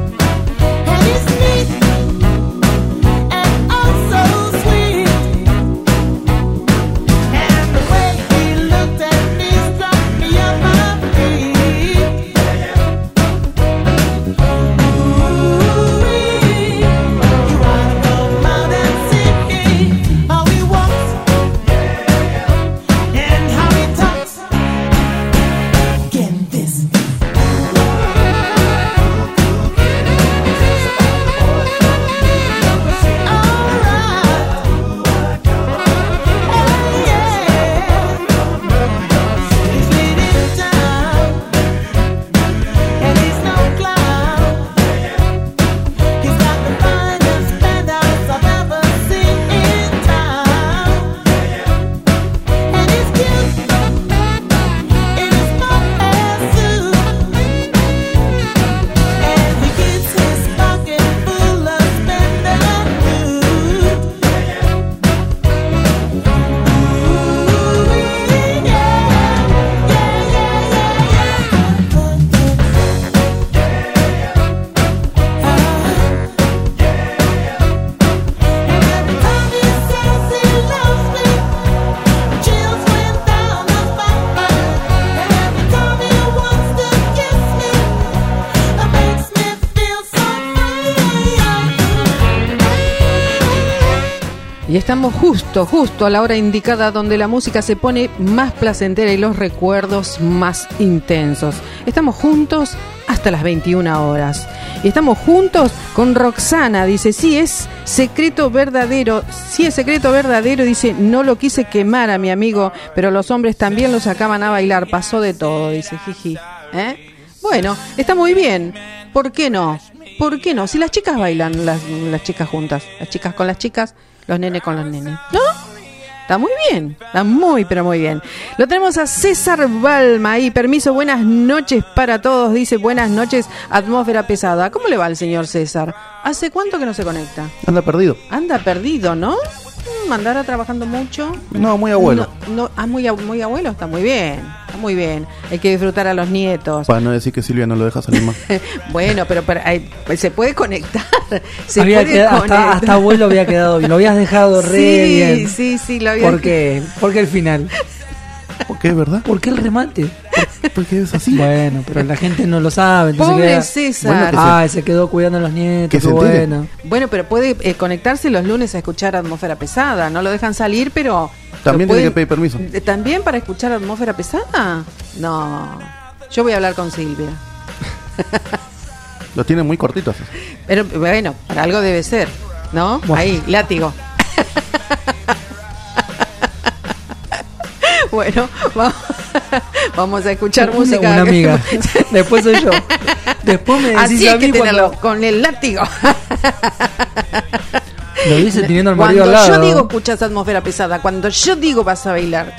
Y estamos justo, justo a la hora indicada donde la música se pone más placentera y los recuerdos más intensos. Estamos juntos hasta las veintiuna horas. Y estamos juntos con Roxana, dice, sí es secreto verdadero, sí es secreto verdadero, dice, no lo quise quemar a mi amigo, pero los hombres también lo sacaban a bailar, pasó de todo, dice, jiji. ¿Eh? Bueno, está muy bien, ¿por qué no? ¿Por qué no? Si las chicas bailan, las, las chicas juntas, las chicas con las chicas, los nenes con los nenes, ¿no? Está muy bien, está muy, pero muy bien. Lo tenemos a César Balma ahí. Permiso, buenas noches para todos. Dice, buenas noches, atmósfera pesada. ¿Cómo le va al señor César? ¿Hace cuánto que no se conecta? Anda perdido. Anda perdido, ¿no? Mm, ¿Andará trabajando mucho? No, muy abuelo. No, no, ah, muy, ab- muy abuelo, está muy bien. Está muy bien. Hay que disfrutar a los nietos. Para no decir que Silvia no lo deja salir más. Bueno, pero, pero hay- se puede conectar. Se Había puede quedado- conectar. hasta, hasta abuelo había quedado bien. Lo habías dejado re Sí, bien. sí, sí, lo había- ¿Por qué? ¿Por qué el final? ¿Por qué, verdad? ¿Por qué el remate? Porque es así. Bueno, pero la gente no lo sabe. Entonces Pobre queda- César. Bueno, que se- Ay, se quedó cuidando a los nietos. Que qué se entere. bueno. Bueno, pero puede eh, conectarse los lunes a escuchar Atmósfera Pesada. No lo dejan salir, pero... También lo tiene que pueden- pedir permiso. ¿Eh, ¿También para escuchar Atmósfera Pesada? No. Yo voy a hablar con Silvia. Lo tiene muy cortitos. Pero bueno, para algo debe ser, ¿no? Bueno. Ahí, látigo. Bueno, vamos, vamos a escuchar Una- música. una amiga. Después soy yo. Después me decís Así a hay que mí tenerlo, cuando- con el látigo. Lo dice teniendo al Cuando marido al lado. yo digo escuchas Atmósfera Pesada, cuando yo digo vas a bailar.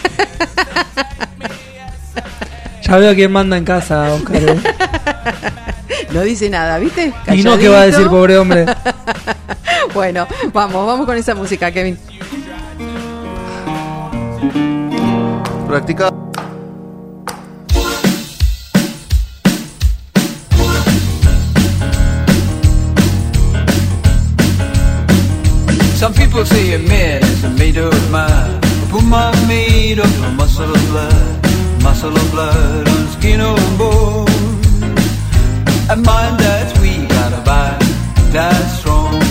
Ya veo quién manda en casa, Oscar. ¿eh? No dice nada, ¿viste? Y no, ¿qué va a decir, Calladito. pobre hombre? Bueno, vamos, vamos con esa música, Kevin. Practica. Some people say a man eyes are made of mine. Puma made of muscle and blood, muscle and blood, and skin and bone. A mind that's weak, got a body that's strong.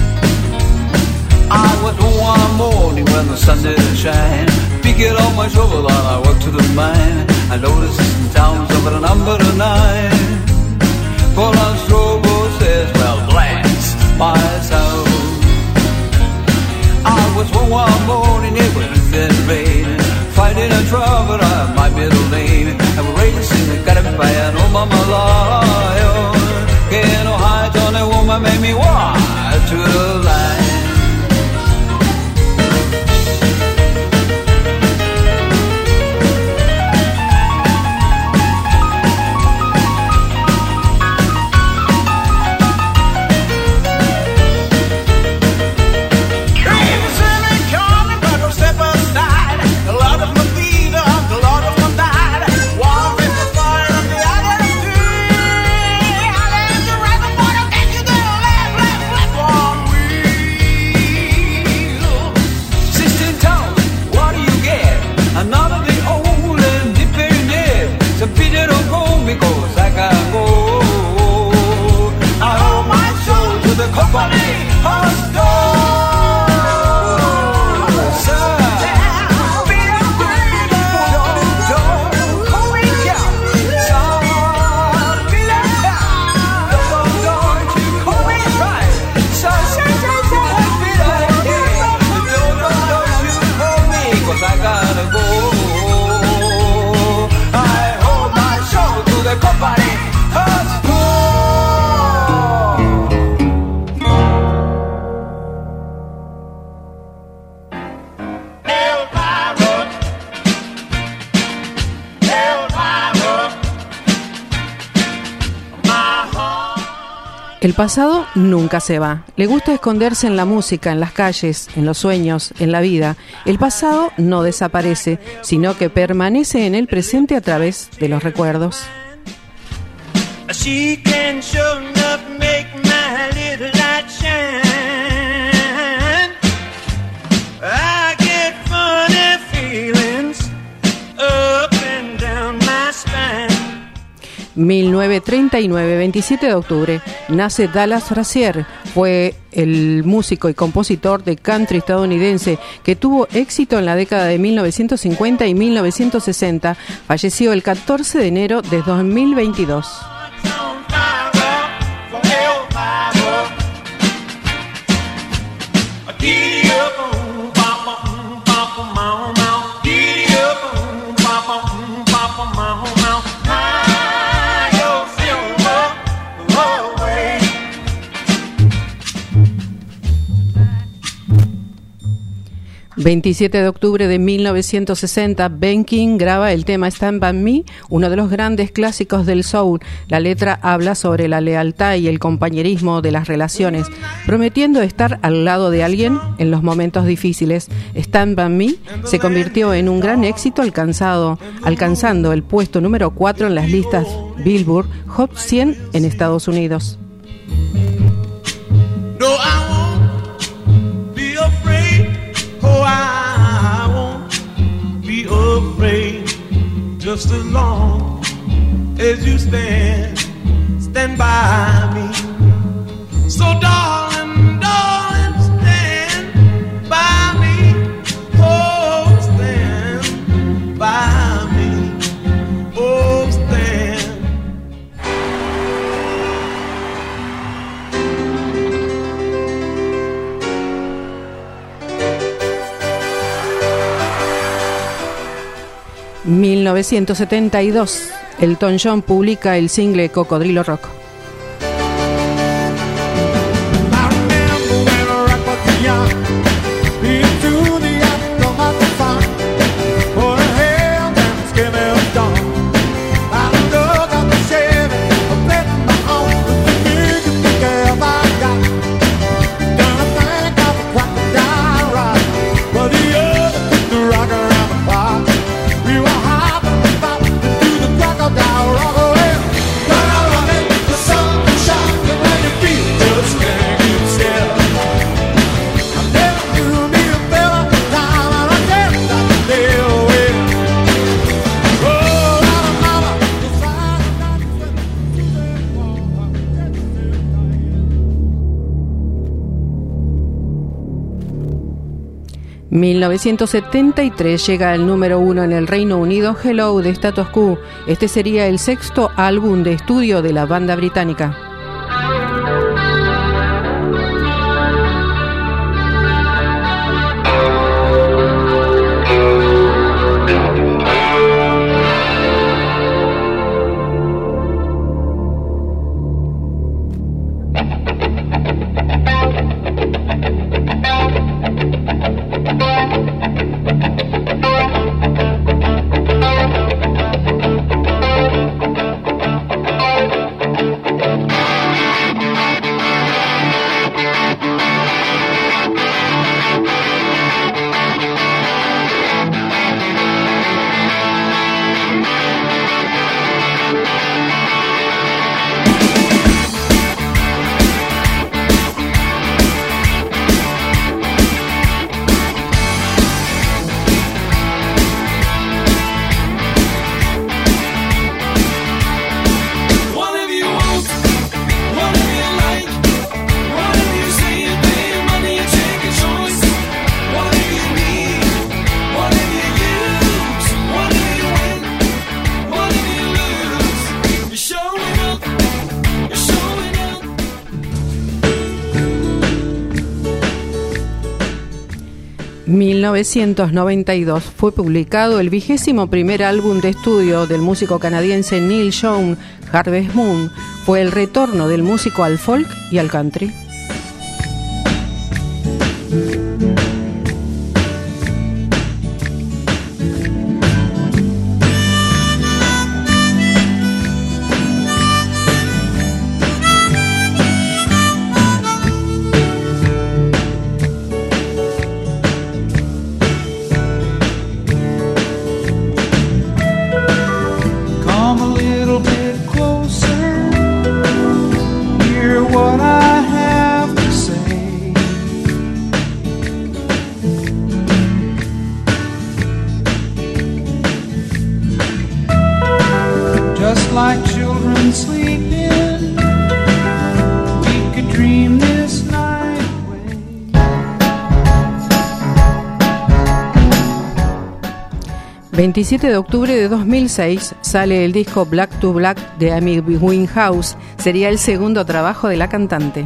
I was one morning when the sun didn't shine, picking up my shovel and I walked to the mine. I noticed in towns over the number nine. Paul on Strobo says, well, blast my soul. I was one morning, it was then rain, fighting a trouble, uh, my middle name. I was racing the caravan, oh mama lion. Getting no height on a woman made me walk to the line. El pasado nunca se va. Le gusta esconderse en la música, en las calles, en los sueños, en la vida. El pasado no desaparece, sino que permanece en el presente a través de los recuerdos. She can sure enough make my little light shine. I get funny feelings up and down my spine. mil novecientos treinta y nueve, veintisiete de octubre, nace Dallas Frazier. Fue el músico y compositor de country estadounidense que tuvo éxito en la década de mil novecientos cincuenta y mil novecientos sesenta. Falleció el catorce de enero de dos mil veintidós. veintisiete de octubre de mil novecientos sesenta, Ben King graba el tema Stand By Me, uno de los grandes clásicos del soul. La letra habla sobre la lealtad y el compañerismo de las relaciones, prometiendo estar al lado de alguien en los momentos difíciles. Stand By Me se convirtió en un gran éxito, alcanzado, alcanzando el puesto número cuatro en las listas Billboard Hot cien en Estados Unidos. No, I won't be afraid. Oh, I won't be afraid. Just as long as you stand, stand by me. So darling, darling, stand by me. Oh, stand by me. Oh, stand. mil novecientos setenta y dos, Elton John publica el single Cocodrilo Rock. We were hopping, bopping, through the crocodile rock. mil novecientos setenta y tres llega el número uno en el Reino Unido, Hello de Status Quo. Este sería el sexto álbum de estudio de la banda británica. mil novecientos noventa y dos fue publicado el vigésimo primer álbum de estudio del músico canadiense Neil Young, Harvest Moon. Fue el retorno del músico al folk y al country. veintisiete de octubre de dos mil seis sale el disco Black to Black de Amy Winehouse. Sería el segundo trabajo de la cantante.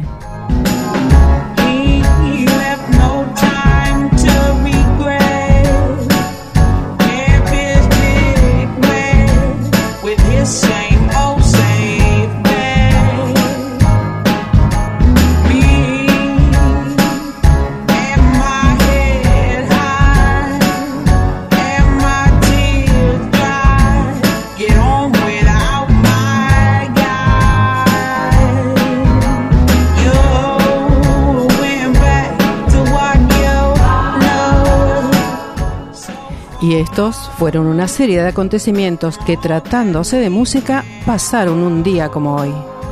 Y estos fueron una serie de acontecimientos que, tratándose de música, pasaron un día como hoy.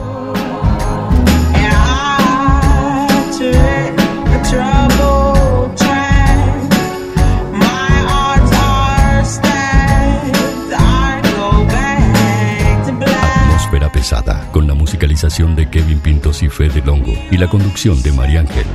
Atmósfera pesada, con la musicalización de Kevin Pintos y Fede Longo y la conducción de María Ángel.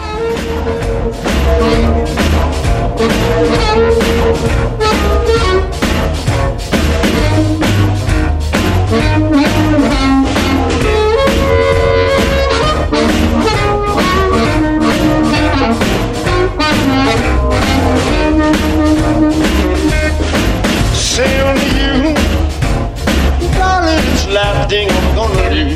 Saying to you, darling, it's the last thing I'm gonna do.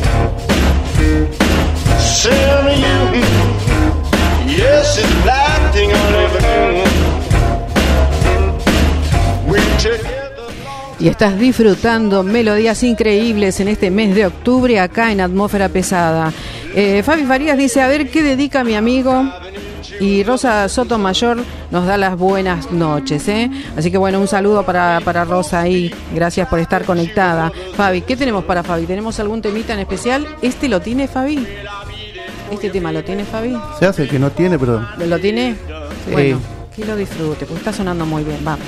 Saying to you, yes, it's the last thing I'll ever do. We're together. Y estás disfrutando melodías increíbles en este mes de octubre acá en Atmósfera Pesada. Eh, Fabi Farías dice, a ver qué dedica a mi amigo. Y Rosa Sotomayor nos da las buenas noches, ¿eh? Así que bueno, un saludo para, para Rosa ahí. Gracias por estar conectada. Fabi, ¿qué tenemos para Fabi? ¿Tenemos algún temita en especial? ¿Este lo tiene Fabi? ¿Este tema lo tiene Fabi? Se hace que no tiene, pero... ¿Lo tiene? Sí. Bueno, que lo disfrute, porque está sonando muy bien. Vamos.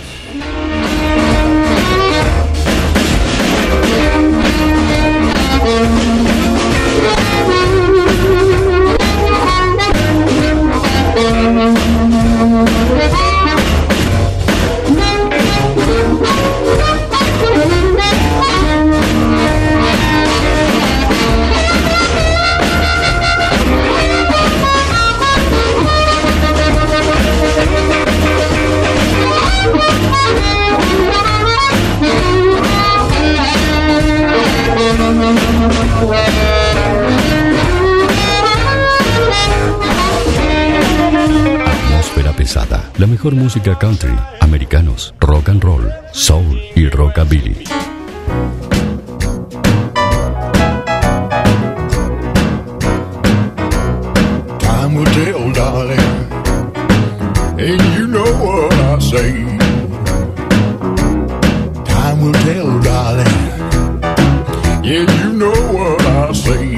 Thank you. Atmósfera pesada. La mejor música country, americanos, rock and roll, soul y rockabilly. Time will tell, darling, and you know what I say. Time will tell, darling, yeah, you know what I say.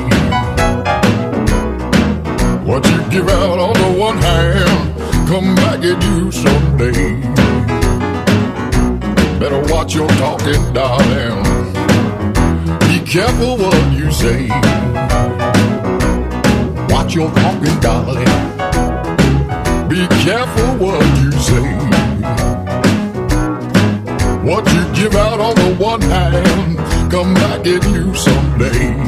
What you give out on the one hand, come back at you someday. Better watch your talking, darling. Be careful what you say. Watch your talking, darling. Be careful what you say. What you give out on the one hand, come back at you someday.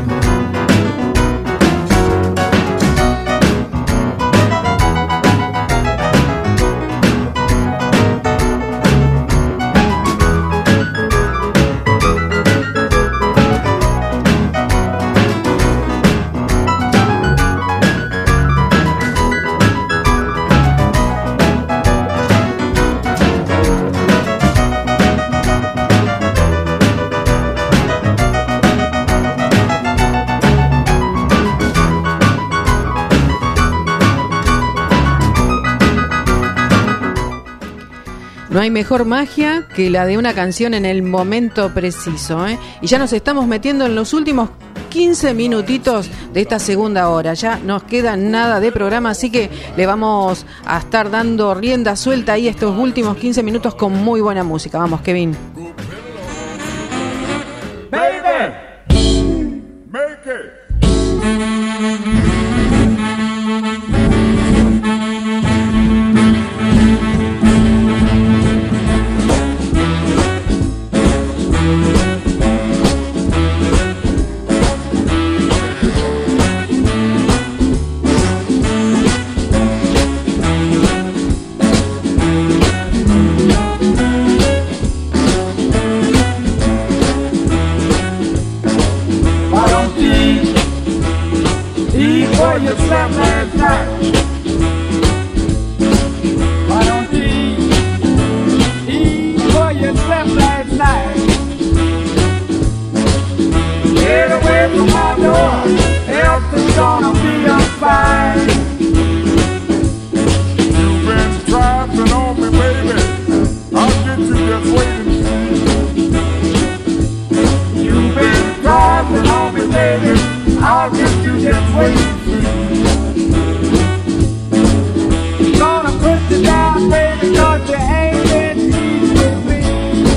No hay mejor magia que la de una canción en el momento preciso, ¿eh? Y ya nos estamos metiendo en los últimos quince minutitos de esta segunda hora. Ya nos queda nada de programa, así que le vamos a estar dando rienda suelta ahí estos últimos quince minutos con muy buena música. Vamos, Kevin. Baby, make it. You slept last night. Why don't you eat, eat before you slept last night? Get away from my door, else it's gonna be a fight. You've been trapping on me, baby. I'll get you just waiting. You've been trapping on me, baby. I'll get you just waiting. Gonna put you down, baby, 'cause you ain't been easy with me.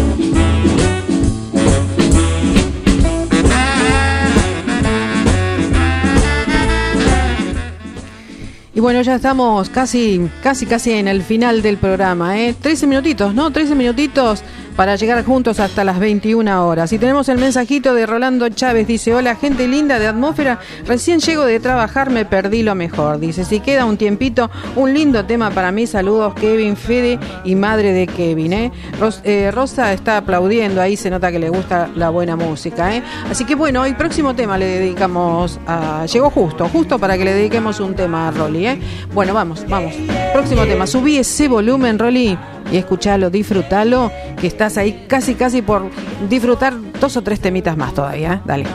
Y bueno, ya estamos casi, casi, casi en el final del programa, ¿eh? trece minutitos, ¿no? trece minutitos para llegar juntos hasta las veintiuna horas. Y tenemos el mensajito de Rolando Chávez, dice: hola, gente linda de Atmósfera, recién llego de trabajar, me perdí lo mejor. Dice, si queda un tiempito, un lindo tema para mí, saludos Kevin, Fede y madre de Kevin, ¿eh? Ros, eh, Rosa está aplaudiendo, ahí se nota que le gusta la buena música, ¿eh? Así que bueno, el próximo tema le dedicamos a... Llegó justo, justo para que le dediquemos un tema a Rolly, ¿eh? Bueno, vamos, vamos. Próximo tema, subí ese volumen, Rolly, y escuchalo, disfrutalo, que estás ahí casi, casi por disfrutar dos o tres temitas más todavía, ¿eh? Dale.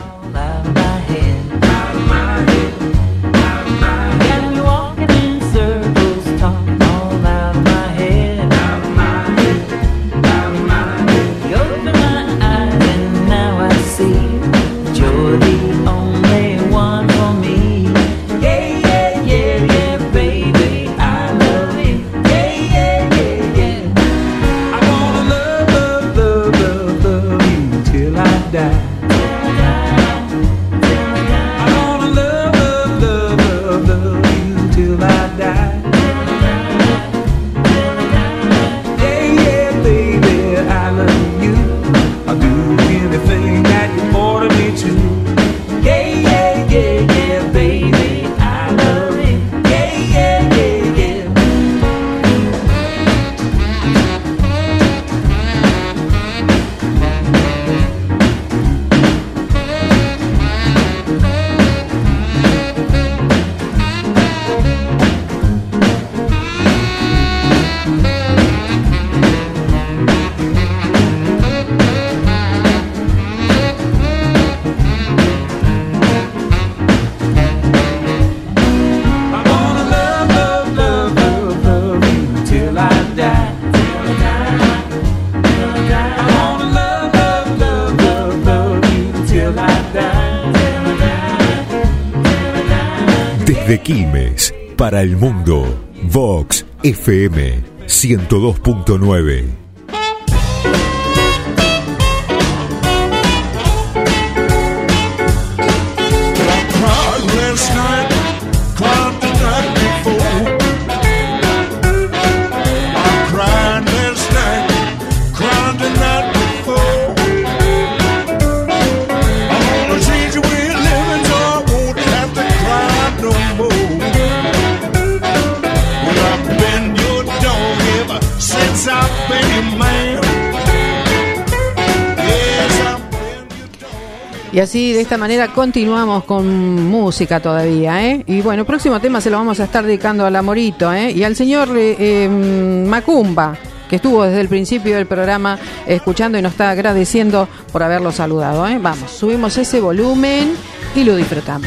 Die. Quilmes, para el mundo, Vox F M ciento dos punto nueve. Y así, de esta manera, continuamos con música todavía, ¿eh? Y bueno, el próximo tema se lo vamos a estar dedicando al Amorito, ¿eh? Y al señor eh, eh, Macumba, que estuvo desde el principio del programa escuchando y nos está agradeciendo por haberlo saludado, ¿eh? Vamos, subimos ese volumen y lo disfrutamos.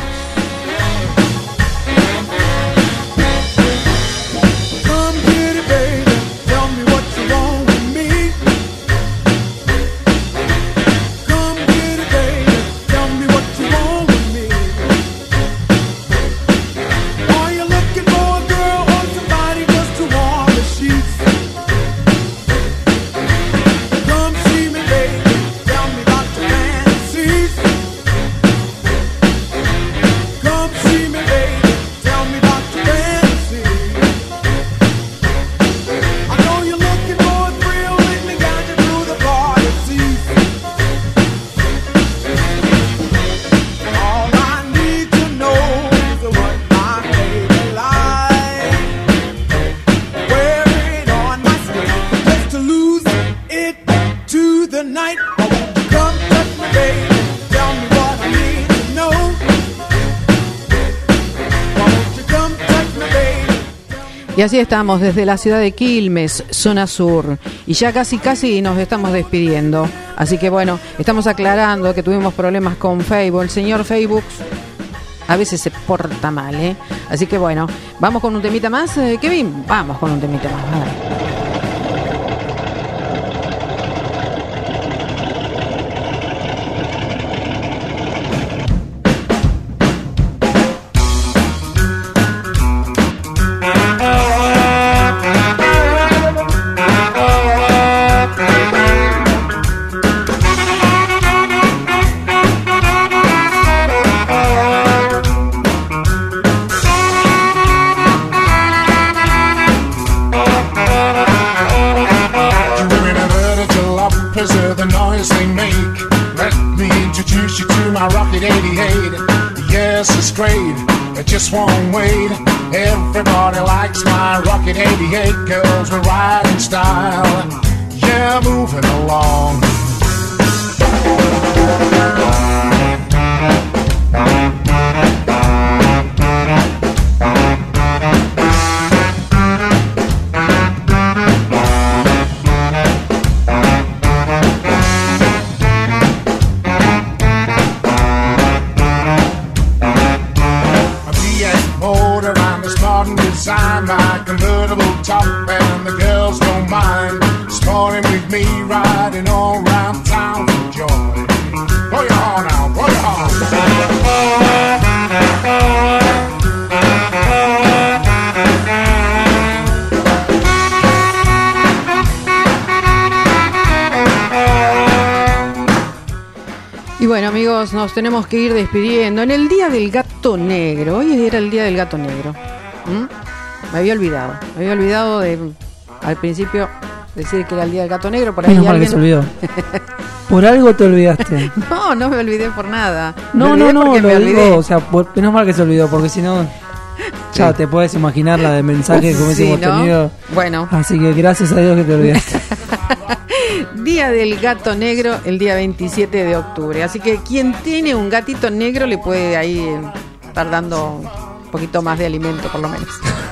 Y así estamos desde la ciudad de Quilmes, zona sur, y ya casi casi nos estamos despidiendo. Así que bueno, estamos aclarando que tuvimos problemas con Facebook. El señor Facebook a veces se porta mal, ¿eh? Así que bueno, vamos con un temita más, eh, Kevin, vamos con un temita más, a ver. Just won't wait. Everybody likes my Rocket eighty-eight, cause we ride in style. Yeah, moving along. My convertible top and the girls don't mind sporting with me, riding all around town for joy. Pull your horn out, pull your horn. Y bueno, amigos, nos tenemos que ir despidiendo en el Día del Gato Negro. Hoy era el Día del Gato Negro. ¿Mm? Me había olvidado, me había olvidado de al principio decir que era el Día del Gato Negro. Por ahí menos alguien... mal que se olvidó. Por algo te olvidaste. No, no me olvidé por nada. No, no, no, porque lo me digo, olvidé. o sea, por, menos mal que se olvidó, porque si no, ya te puedes imaginar la de mensajes que hubiésemos Sí, ¿no? tenido. Bueno. Así que gracias a Dios que te olvidaste. Día del Gato Negro, el día veintisiete de octubre. Así que quien tiene un gatito negro le puede ahí eh, estar dando un poquito más de alimento, por lo menos.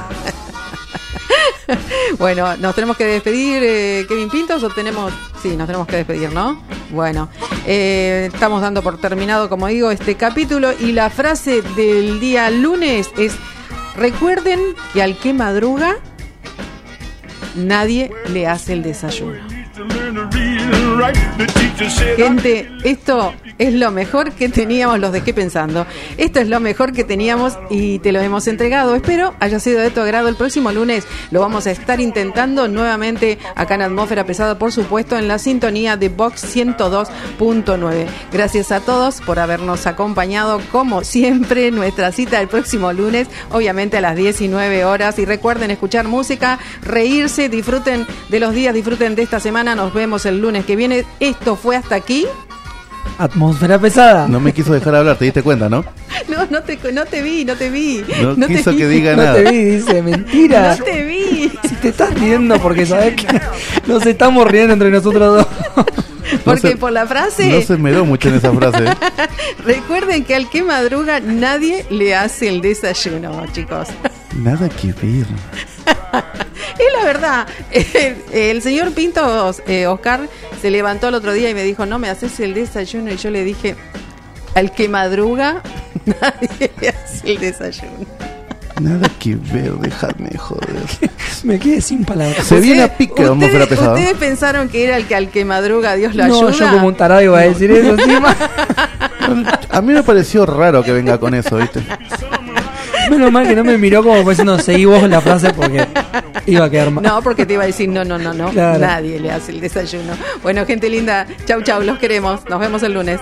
Bueno, nos tenemos que despedir, eh, Kevin Pintos, o tenemos... Sí, nos tenemos que despedir, ¿no? Bueno, eh, estamos dando por terminado, como digo, este capítulo, y la frase del día lunes es: recuerden que al que madruga nadie le hace el desayuno. right. The teacher said, Gente, esto es lo mejor que teníamos, los dejé pensando. Esto es lo mejor que teníamos y te lo hemos entregado. Espero haya sido de tu agrado. El próximo lunes lo vamos a estar intentando nuevamente acá en Atmósfera Pesada, por supuesto, en la sintonía de Vox ciento dos punto nueve. Gracias a todos por habernos acompañado, como siempre. Nuestra cita el próximo lunes, obviamente a las diecinueve horas. Y recuerden escuchar música, reírse, disfruten de los días, disfruten de esta semana. Nos vemos el lunes que viene. Esto fue hasta aquí. Atmósfera Pesada. No me quiso dejar hablar, te diste cuenta, ¿no? No, no te, no te vi, no te vi. No, no quiso te que vi. diga no nada. No te vi, dice, mentira. No te vi. Si te estás riendo porque sabes que nos estamos riendo entre nosotros dos. Porque no se, por la frase... No se esmeró mucho en esa frase. ¿eh? Recuerden que al que madruga nadie le hace el desayuno, chicos. Nada que ver. Es la verdad. El, el señor Pinto, eh, Oscar, se levantó el otro día y me dijo, no me haces el desayuno. Y yo le dije, al que madruga nadie le hace el desayuno. Nada que ver, dejadme joder. Me quedé sin palabras. Se viene a pique, vamos a la pesada. ¿Ustedes pensaron que era el que al que madruga Dios lo no, ayuda? No, yo como un tarado iba a decir eso encima. A mí me pareció raro que venga con eso, ¿viste? Menos mal que no me miró como diciendo, seguí vos la frase porque iba a quedar mal. No, porque te iba a decir, no, no, no, no. Claro. Nadie le hace el desayuno. Bueno, gente linda, chau, chau, los queremos. Nos vemos el lunes.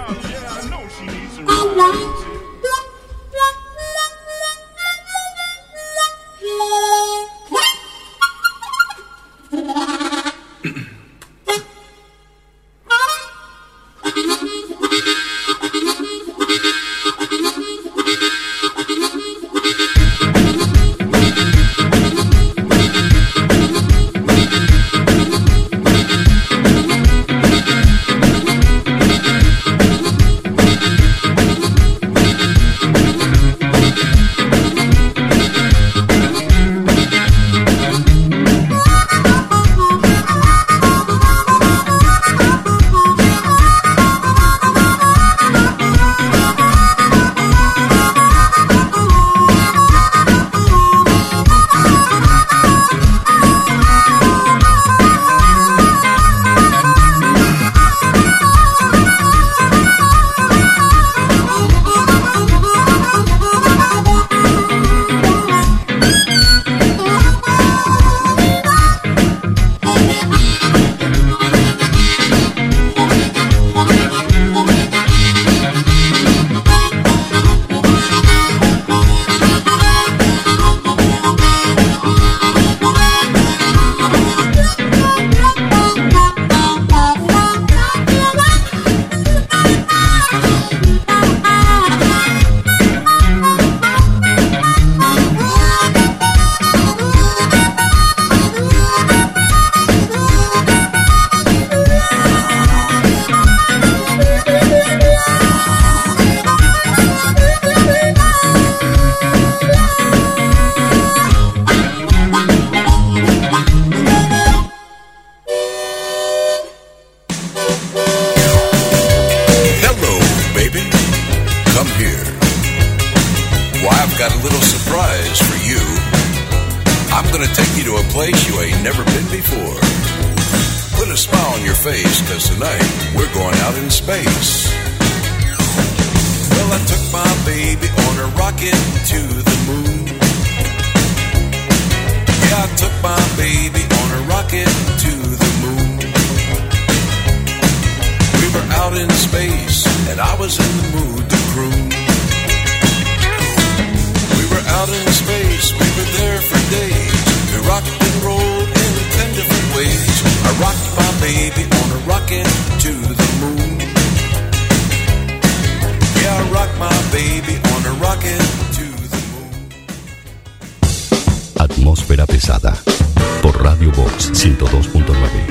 Atmósfera Pesada por Radio Vox ciento dos punto nueve.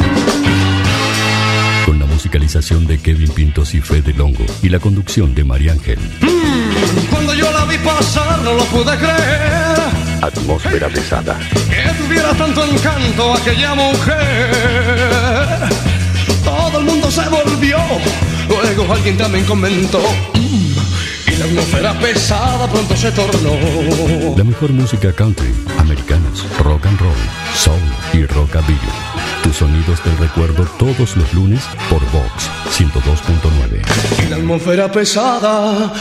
Con la musicalización de Kevin Pintos y Fede Longo y la conducción de María Ángel. Mm, cuando yo la vi pasar no lo pude creer. Atmósfera Pesada. Que tuviera tanto encanto aquella mujer. Todo el mundo se volvió. Luego alguien también comentó. Mm, y la atmósfera pesada pronto se tornó. La mejor música country, americanas, rock and roll, soul y rockabilly. Tus sonidos del recuerdo todos los lunes por Vox ciento dos punto nueve. Y la atmósfera pesada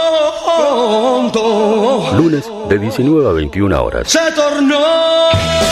pronto Lunes de diecinueve a veintiuna horas. se tornó